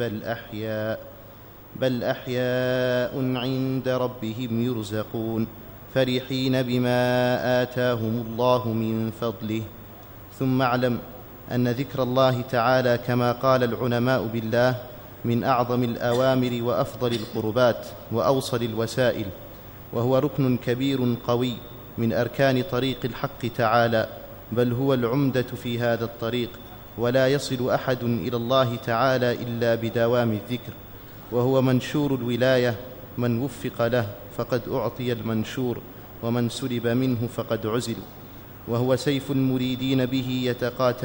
بل أحياء عند ربهم يرزقون، فرحين بما آتاهم الله من فضله. ثم اعلم أن ذكر الله تعالى كما قال العلماء بالله من أعظم الأوامر وأفضل القربات وأوصل الوسائل، وهو ركن كبير قوي من أركان طريق الحق تعالى، بل هو العمدة في هذا الطريق. ولا يصل أحد إلى الله تعالى إلا بدوام الذكر، وهو منشور الولاية. من وفق له فقد أعطي المنشور، ومن سلب منه فقد عزل. وهو سيف المريدين به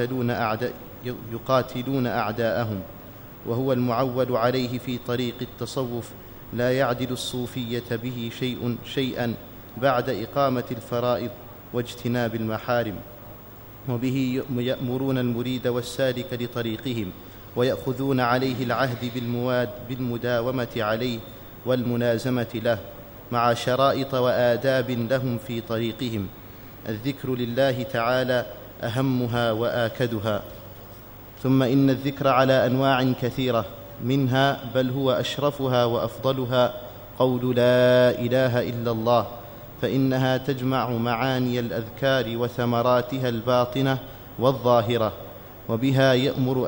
يقاتلون أعداءهم، وهو المعول عليه في طريق التصوف. لا يعدل الصوفية به شيئا بعد إقامة الفرائض واجتناب المحارم. وبه يأمرون المريد والسالك لطريقهم، ويأخذون عليه العهد بالمداومة عليه والملازمة له، مع شرائط وآداب لهم في طريقهم. الذكر لله تعالى أهمها وآكدها. ثم إن الذكر على أنواع كثيرة، منها بل هو أشرفها وأفضلها قول لا إله إلا الله، فإنها تجمع معاني الأذكار وثمراتها الباطنة والظاهرة، وبها يؤمر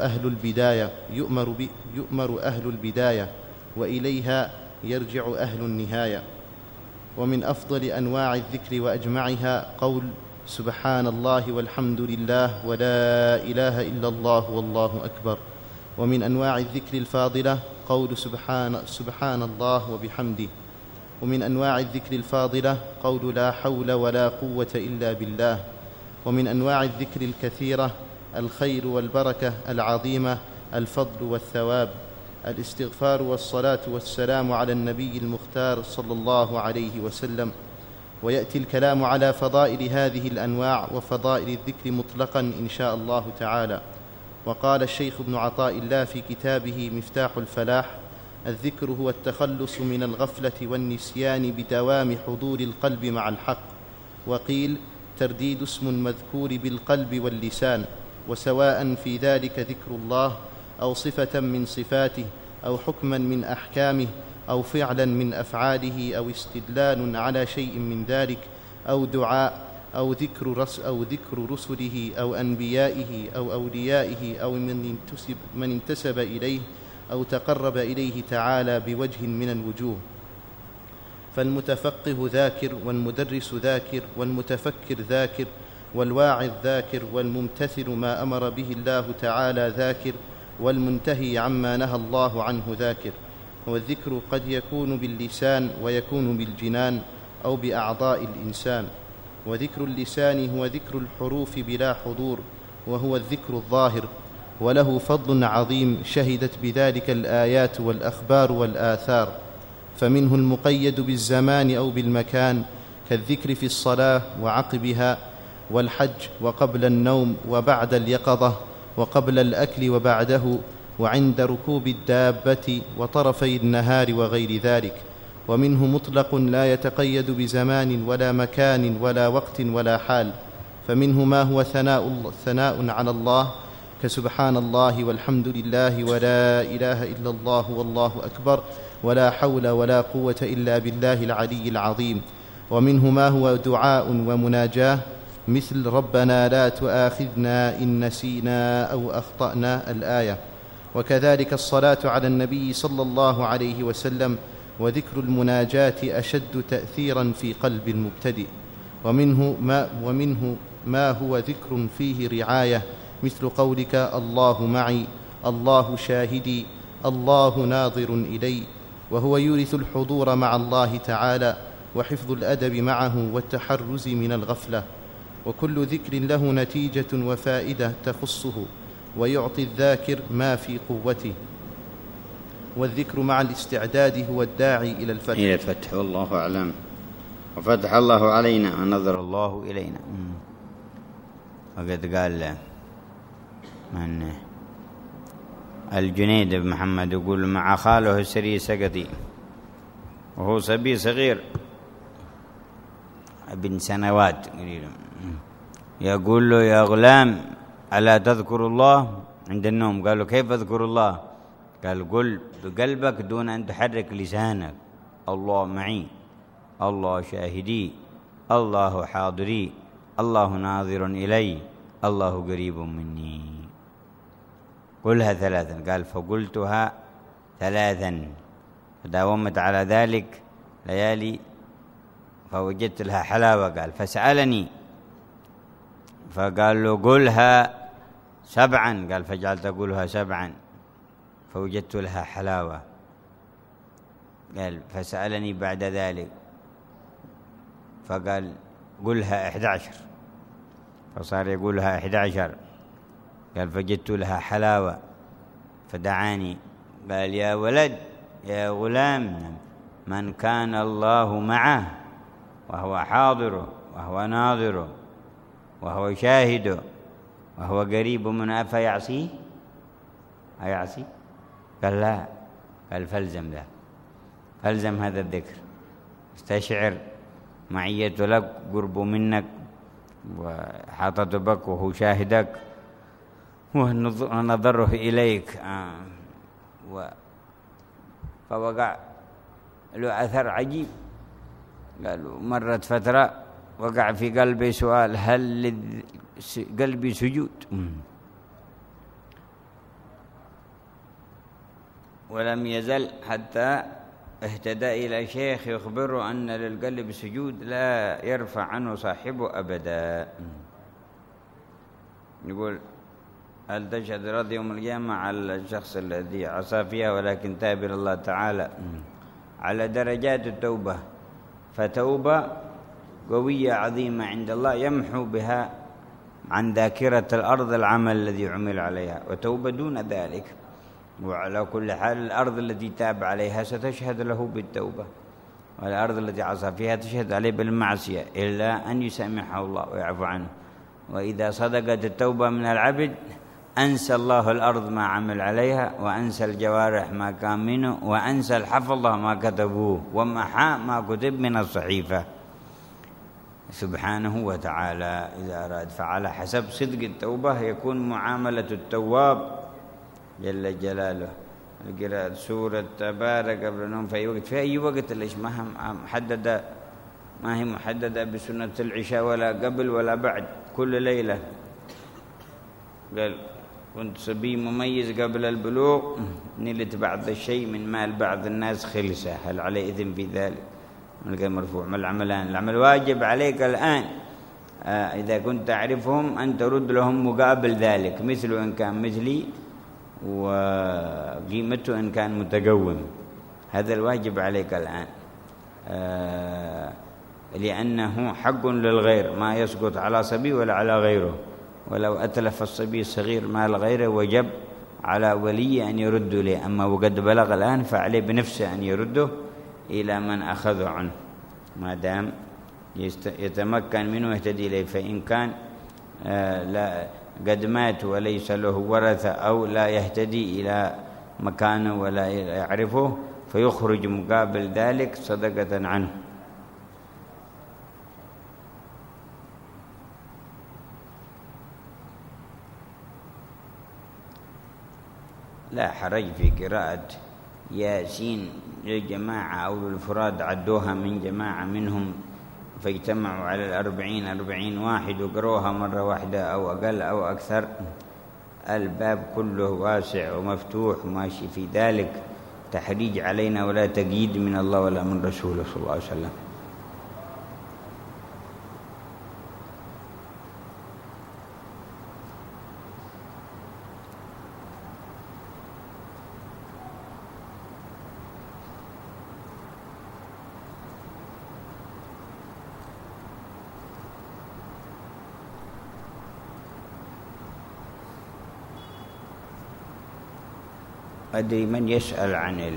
أهل البداية، وإليها يرجع أهل النهاية. ومن أفضل أنواع الذكر وأجمعها قول سبحان الله والحمد لله ولا إله إلا الله والله أكبر. ومن أنواع الذكر الفاضلة قول سبحان الله وبحمده. ومن أنواع الذكر الفاضلة قول لا حول ولا قوة إلا بالله. ومن أنواع الذكر الكثيرة الخير والبركة العظيمة، الفضل والثواب، الاستغفار والصلاة والسلام على النبي المختار صلى الله عليه وسلم. ويأتي الكلام على فضائل هذه الأنواع وفضائل الذكر مطلقا إن شاء الله تعالى. وقال الشيخ ابن عطاء الله في كتابه مفتاح الفلاح: الذكر هو التخلص من الغفلة والنسيان بدوام حضور القلب مع الحق. وقيل ترديد اسم المذكور بالقلب واللسان، وسواء في ذلك ذكر الله أو صفة من صفاته أو حكما من أحكامه أو فعلا من أفعاله أو استدلال على شيء من ذلك أو دعاء أو ذكر رسله أو أنبيائه أو أوليائه أو من انتسب إليه أو تقرب إليه تعالى بوجه من الوجوه. فالمتفقه ذاكر، والمدرس ذاكر، والمتفكر ذاكر، والواعظ ذاكر، والممتثل ما أمر به الله تعالى ذاكر، والمنتهي عما نهى الله عنه ذاكر. والذكر قد يكون باللسان ويكون بالجنان أو بأعضاء الإنسان. وذكر اللسان هو ذكر الحروف بلا حضور، وهو الذكر الظاهر، وله فضل عظيم شهدت بذلك الآيات والأخبار والآثار. فمنه المقيد بالزمان أو بالمكان كالذكر في الصلاة وعقبها، والحج، وقبل النوم وبعد اليقظة، وقبل الأكل وبعده، وعند ركوب الدابة، وطرفي النهار وغير ذلك. ومنه مطلق لا يتقيد بزمان ولا مكان ولا وقت ولا حال. فمنه ما هو ثناء على الله كسبحان الله والحمد لله ولا إله إلا الله والله أكبر ولا حول ولا قوة إلا بالله العلي العظيم. ومنه ما هو دعاء ومناجاة مثل ربنا لا تؤاخذنا إن نسينا أو أخطأنا الآية. وكذلك الصلاة على النبي صلى الله عليه وسلم. وذكر المناجاة أشد تأثيرا في قلب المبتدئ. ومنه ما هو ذكر فيه رعاية مثل قولك الله معي، الله شاهدي، الله ناظر إلي، وهو يورث الحضور مع الله تعالى وحفظ الأدب معه والتحرز من الغفلة. وكل ذكر له نتيجة وفائدة تخصه ويعطي الذاكر ما في قوته. والذكر مع الاستعداد هو الداعي إلى الفتح. والله أعلم. وفتح الله علينا ونظر الله إلينا. وقد قال من الجنيد بن محمد يقول مع خاله السري سقطي وهو صبي صغير ابن سنوات، يقول له يا غلام ألا تذكر الله عند النوم؟ قال له كيف أذكر الله؟ قال قل بقلبك دون أن تحرك لسانك الله معي، الله شاهدي، الله حاضري، الله ناظر إلي، الله قريب مني. قلها ثلاثا. قال فقلتها ثلاثا فداومت على ذلك ليالي فوجدت لها حلاوة. قال فسألني فقال له قلها سبعا. قال فجعلت أقولها سبعا فوجدت لها حلاوة. قال فسألني بعد ذلك فقال قلها 11 فصار يقولها 11. قال فجدت لها حلاوة فدعاني قال يا ولد يا غلام من كان الله معه وهو حاضر وهو ناظر وهو شاهد وهو قريب من أفيعصيه أيعصي؟ قال لا. قال فالزم ذا، فالزم هذا الذكر، استشعر معيته لك، قرب منك وحاطط بك وهو شاهدك ونظره إليك. فوقع له أثر عجيب. قالوا مرت فترة وقع في قلبي سؤال هل قلبي سجود؟ ولم يزل حتى اهتدى إلى شيخ يخبره أن للقلب سجود لا يرفع عنه صاحبه أبدا. يقول هل تشهد رضي يوم القيامة على الشخص الذي عصى فيها ولكن تاب إلى الله تعالى على درجات التوبة، فتوبة قوية عظيمة عند الله يمحو بها عن ذاكرة الأرض العمل الذي عمل عليها، وتوبة دون ذلك. وعلى كل حال الأرض التي تاب عليها ستشهد له بالتوبة، والأرض التي عصى فيها تشهد عليه بالمعصية إلا أن يسامحه الله ويعفو عنه. وإذا صدقت التوبة من العبد أنسى الله الأرض ما عمل عليها، وأنسى الجوارح ما كان منه، وأنسى الحفظة ما كتبوه، ومحى ما كتب من الصحيفة. سبحانه وتعالى إذا أراد. فعلى حسب صدق التوبة يكون معاملة التواب جل جلاله. قراءة سورة تبارك قبل النوم في أي وقت، ليش ما هي محددة بسنة العشاء ولا قبل ولا بعد، كل ليلة. قال كنت صبي مميز قبل البلوغ، نلت بعض الشيء من مال بعض الناس خلسة، هل علي إذن في ذلك؟ من مرفوع. ما العملان؟ العمل واجب عليك الآن إذا كنت تعرفهم أن ترد لهم مقابل ذلك، مثل إن كان مثلي وقيمته إن كان متقوم. هذا الواجب عليك الآن، لأنه حق للغير، ما يسقط على صبي ولا على غيره. ولو أتلف الصبي الصغير مال غيره وجب على ولي أن يرد له، أما وقد بلغ الآن فعليه بنفسه أن يرده إلى من أخذه عنه ما دام يتمكن منه ويهتدي إليه. فإن كان لا قد مات وليس له ورثة أو لا يهتدي إلى مكانه ولا يعرفه، فيخرج مقابل ذلك صدقة عنه. لا حرج في قراءة ياسين للجماعة أو للفراد، عدوها من جماعة منهم فاجتمعوا على 40 واحد وقروها مرة واحدة أو أقل أو أكثر. الباب كله واسع ومفتوح وماشي في ذلك تحريج علينا ولا تقييد من الله ولا من رسوله صلى الله عليه وسلم. أدري من يسأل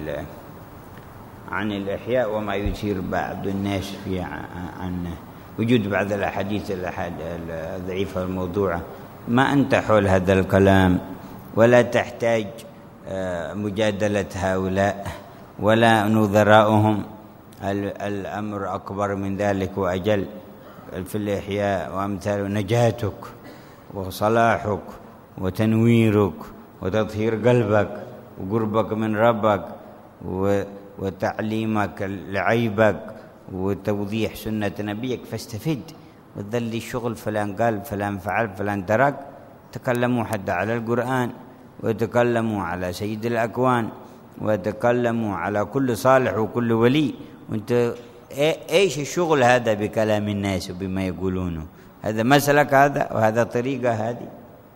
عن الإحياء وما يثير بعض الناس في عن وجود بعض الأحاديث الضعيفة الموضوعة. ما أنت حول هذا الكلام ولا تحتاج مجادلة هؤلاء ولا نظراؤهم. الأمر أكبر من ذلك وأجل في الإحياء وأمثال نجاتك وصلاحك وتنويرك وتطهير قلبك وقربك من ربك وتعليمك لعيبك وتوضيح سنة نبيك، فاستفد وتذل الشغل. فلان قال، فلان فعل، فلان ترك. تكلموا حتى على القرآن، وتكلموا على سيد الأكوان، وتكلموا على كل صالح وكل ولي. وانت ايش الشغل هذا بكلام الناس وبما يقولونه؟ هذا مسلك هذا، وهذا طريقة هذه.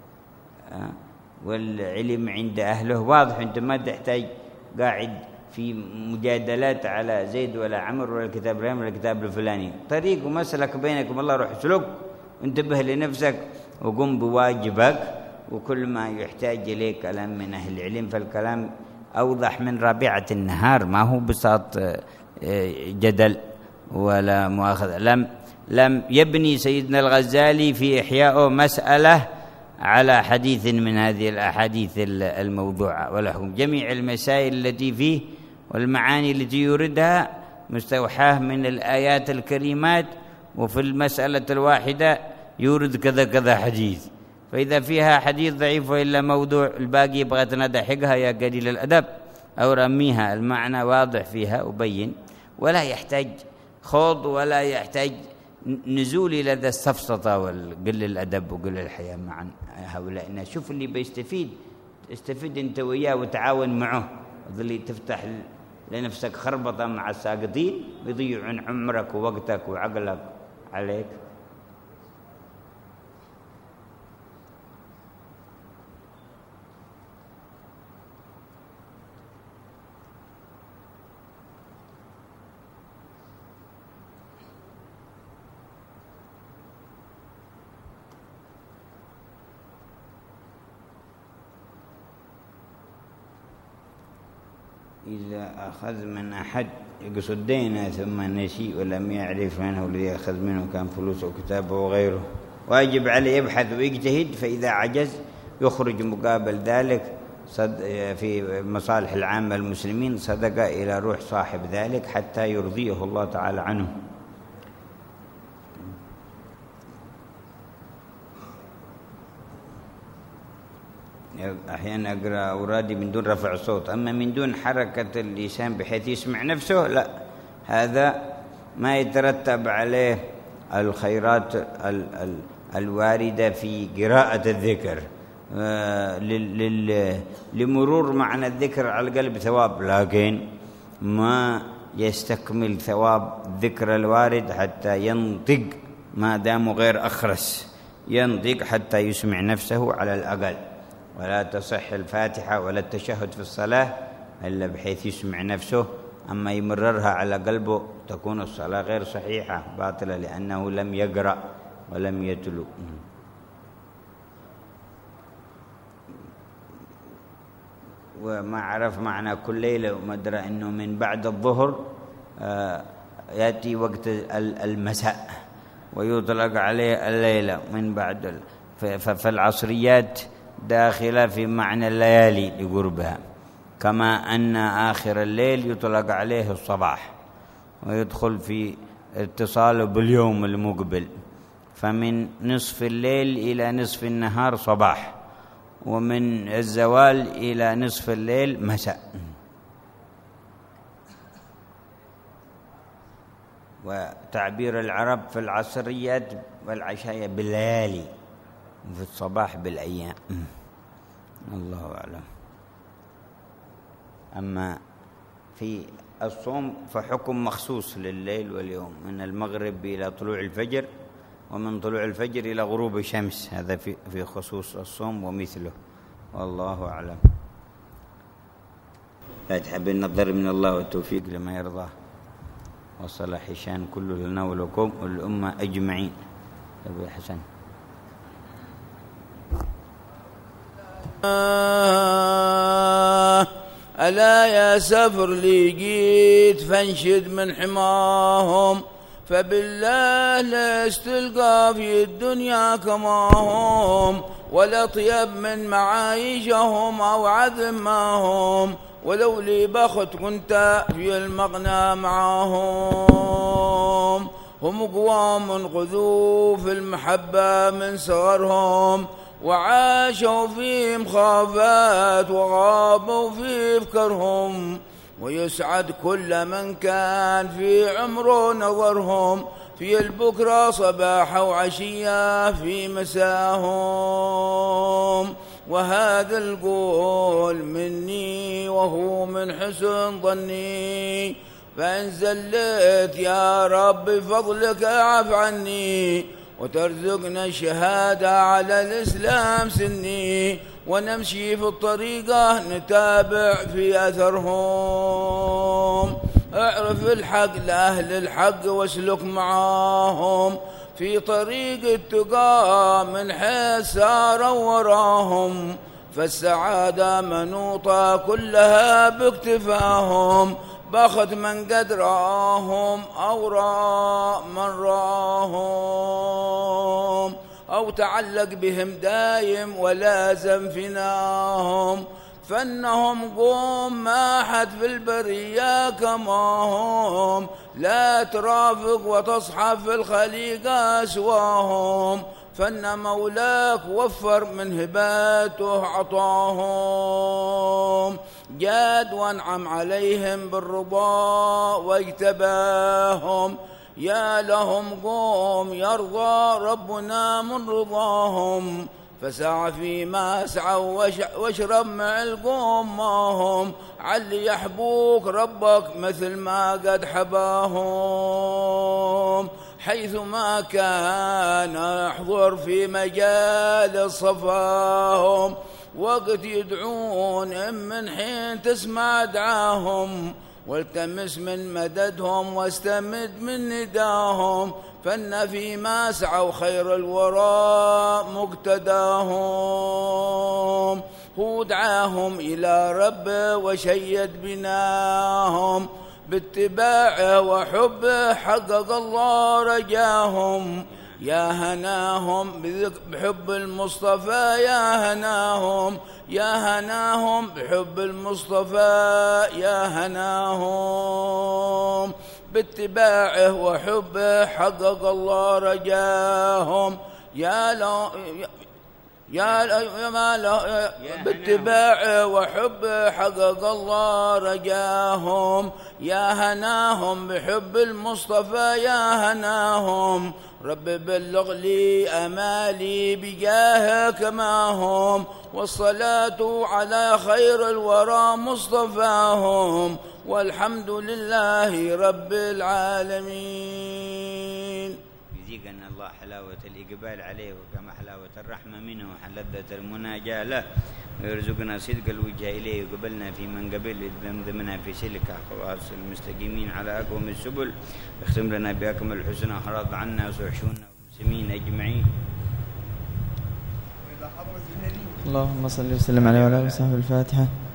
والعلم عند أهله واضح. أنت ما تحتاج قاعد في مجادلات على زيد ولا عمر ولا الكتاب الفلاني ولا الكتاب الفلاني. طريق ومسلك بينكم الله، روح اسلك وانتبه لنفسك وقم بواجبك. وكل ما يحتاج إليه كلام من أهل العلم، فالكلام أوضح من رابعة النهار، ما هو بساط جدل ولا مؤاخذة. لم يبني سيدنا الغزالي في إحيائه مسألة على حديث من هذه الأحاديث الموضوعة ولا حكم. جميع المسائل التي فيه والمعاني التي يوردها مستوحاة من الآيات الكريمات، وفي المسألة الواحدة يورد كذا كذا حديث. فإذا فيها حديث ضعيف وإلا موضوع، الباقي يبغى تندحقها يا قليل الأدب أو رميها. المعنى واضح فيها وبين، ولا يحتاج خوض ولا يحتاج نزول إلى ذا السفسطة وقل الأدب وقل الحياة مع هؤلاء الناس. شوف اللي بيستفيد، استفيد أنت وياه وتعاون معه. ظلي تفتح لنفسك خربطة مع الساقطين يضيعون عمرك ووقتك وعقلك عليك. إذا أخذ من أحد يقصد دينه ثم نسي ولم يعرف من هو الذي أخذ منه، كان فلوسه وكتابه وغيره، واجب عليه يبحث ويجتهد. فإذا عجز يخرج مقابل ذلك في مصالح العامة المسلمين صدقة إلى روح صاحب ذلك حتى يرضيه الله تعالى عنه. أحيانا أقرأ أورادي من دون رفع صوت، أما من دون حركة اللسان بحيث يسمع نفسه لا، هذا ما يترتب عليه الخيرات الواردة في قراءة الذكر. لمرور معنى الذكر على القلب ثواب، لكن ما يستكمل ثواب الذكر الوارد حتى ينطق، ما دام غير أخرس ينطق حتى يسمع نفسه على الأقل. ولا تصح الفاتحة ولا التشهد في الصلاة إلا بحيث يسمع نفسه، أما يمررها على قلبه تكون الصلاة غير صحيحة باطلة، لأنه لم يقرأ ولم يتلو. وما عرف معنى كل ليلة، وما أدرى أنه من بعد الظهر يأتي وقت المساء ويطلق عليه الليلة من بعد، فالعصريات داخلة في معنى الليالي لقربها، كما أن آخر الليل يطلق عليه الصباح ويدخل في اتصاله باليوم المقبل، فمن نصف الليل إلى نصف النهار صباح، ومن الزوال إلى نصف الليل مساء. وتعبير العرب في العصريات والعشاية بالليالي، وفي الصباح بالأيام. الله أعلم. أما في الصوم فحكم مخصوص لليل واليوم، من المغرب إلى طلوع الفجر، ومن طلوع الفجر إلى غروب الشمس، هذا في خصوص الصوم ومثله، والله أعلم. فاتحة بالنظر من الله والتوفيق لما يرضاه، وصلاح الشان كله لنا ولكم والأمة أجمعين. أبو حسن. ألا يا سفر لقيت فانشد من حماهم، فبالله لست تلقى في الدنيا كماهم، ولا طيب من معايشهم أو عذب ماهم، ولو لي بخت كنت في المغنى معاهم. هم قوام غذوا في المحبة من صغرهم، وعاشوا في مخافات وغابوا في فكرهم، ويسعد كل من كان في عمره نظرهم، في البكرة صباح وعشية في مساهم. وهذا القول مني وهو من حسن ظني، فإن زلت يا رب بفضلك اعف عني، وترزقنا الشهادة على الإسلام سني، ونمشي في الطريقة نتابع في أثرهم. اعرف الحق لأهل الحق واسلك معاهم، في طريق التقى من حيث ساروا وراهم، فالسعادة منوطة كلها باكتفاهم، باخذ من قد راهم أو راء من راهم، أو تعلق بهم دايم ولازم فناهم، فإنهم قوم ما حد في البرية كماهم، لا ترافق وتصحب في الخليقة سواهم، فإن مولاك وفر من هباته عطاهم، جاد وانعم عليهم بالرضا واجتباهم. يا لهم قوم يرضى ربنا من رضاهم، فسع فيما سعوا واشرب مع القوم ماهم، علي يحبوك ربك مثل ما قد حباهم، حيثما كان احضر في مجال صفاهم، وقت يدعون من حين تسمع دعاهم، والتمس من مددهم واستمد من نداهم، فإن فيما سعوا خير الورى مقتداهم. هو دعاهم إلى ربه وشيد بناهم، باتباعه وحبه حقق الله رجاهم. يا هناهم بحب المصطفى، يا هناهم، يا هناهم بحب المصطفى، يا هناهم باتباعه وحبه حقق الله رجاهم. يا ما له باتباعه وحبه حقق الله رجاهم. يا هناهم بحب المصطفى يا هناهم. رب بلغ لي أمالي بجاه كما هم. والصلاة على خير الورى مصطفاهم. والحمد لله رب العالمين. يزيقنا الله حلاوة الإقبال عليه وكما حلاوة الرحمة منه وحلذة المناجاة له، ويرزقنا صدق الوجه إليه وقبلنا في من قبل ذمنا في سلك خواص المستقيمين على أقوم السبل. اختم لنا بأكمل الحسنى وحرض عنا وسعشونا والمسلمين أجمعين. اللهم صل وسلم عليه وعلى آله وصحبه. الفاتحة.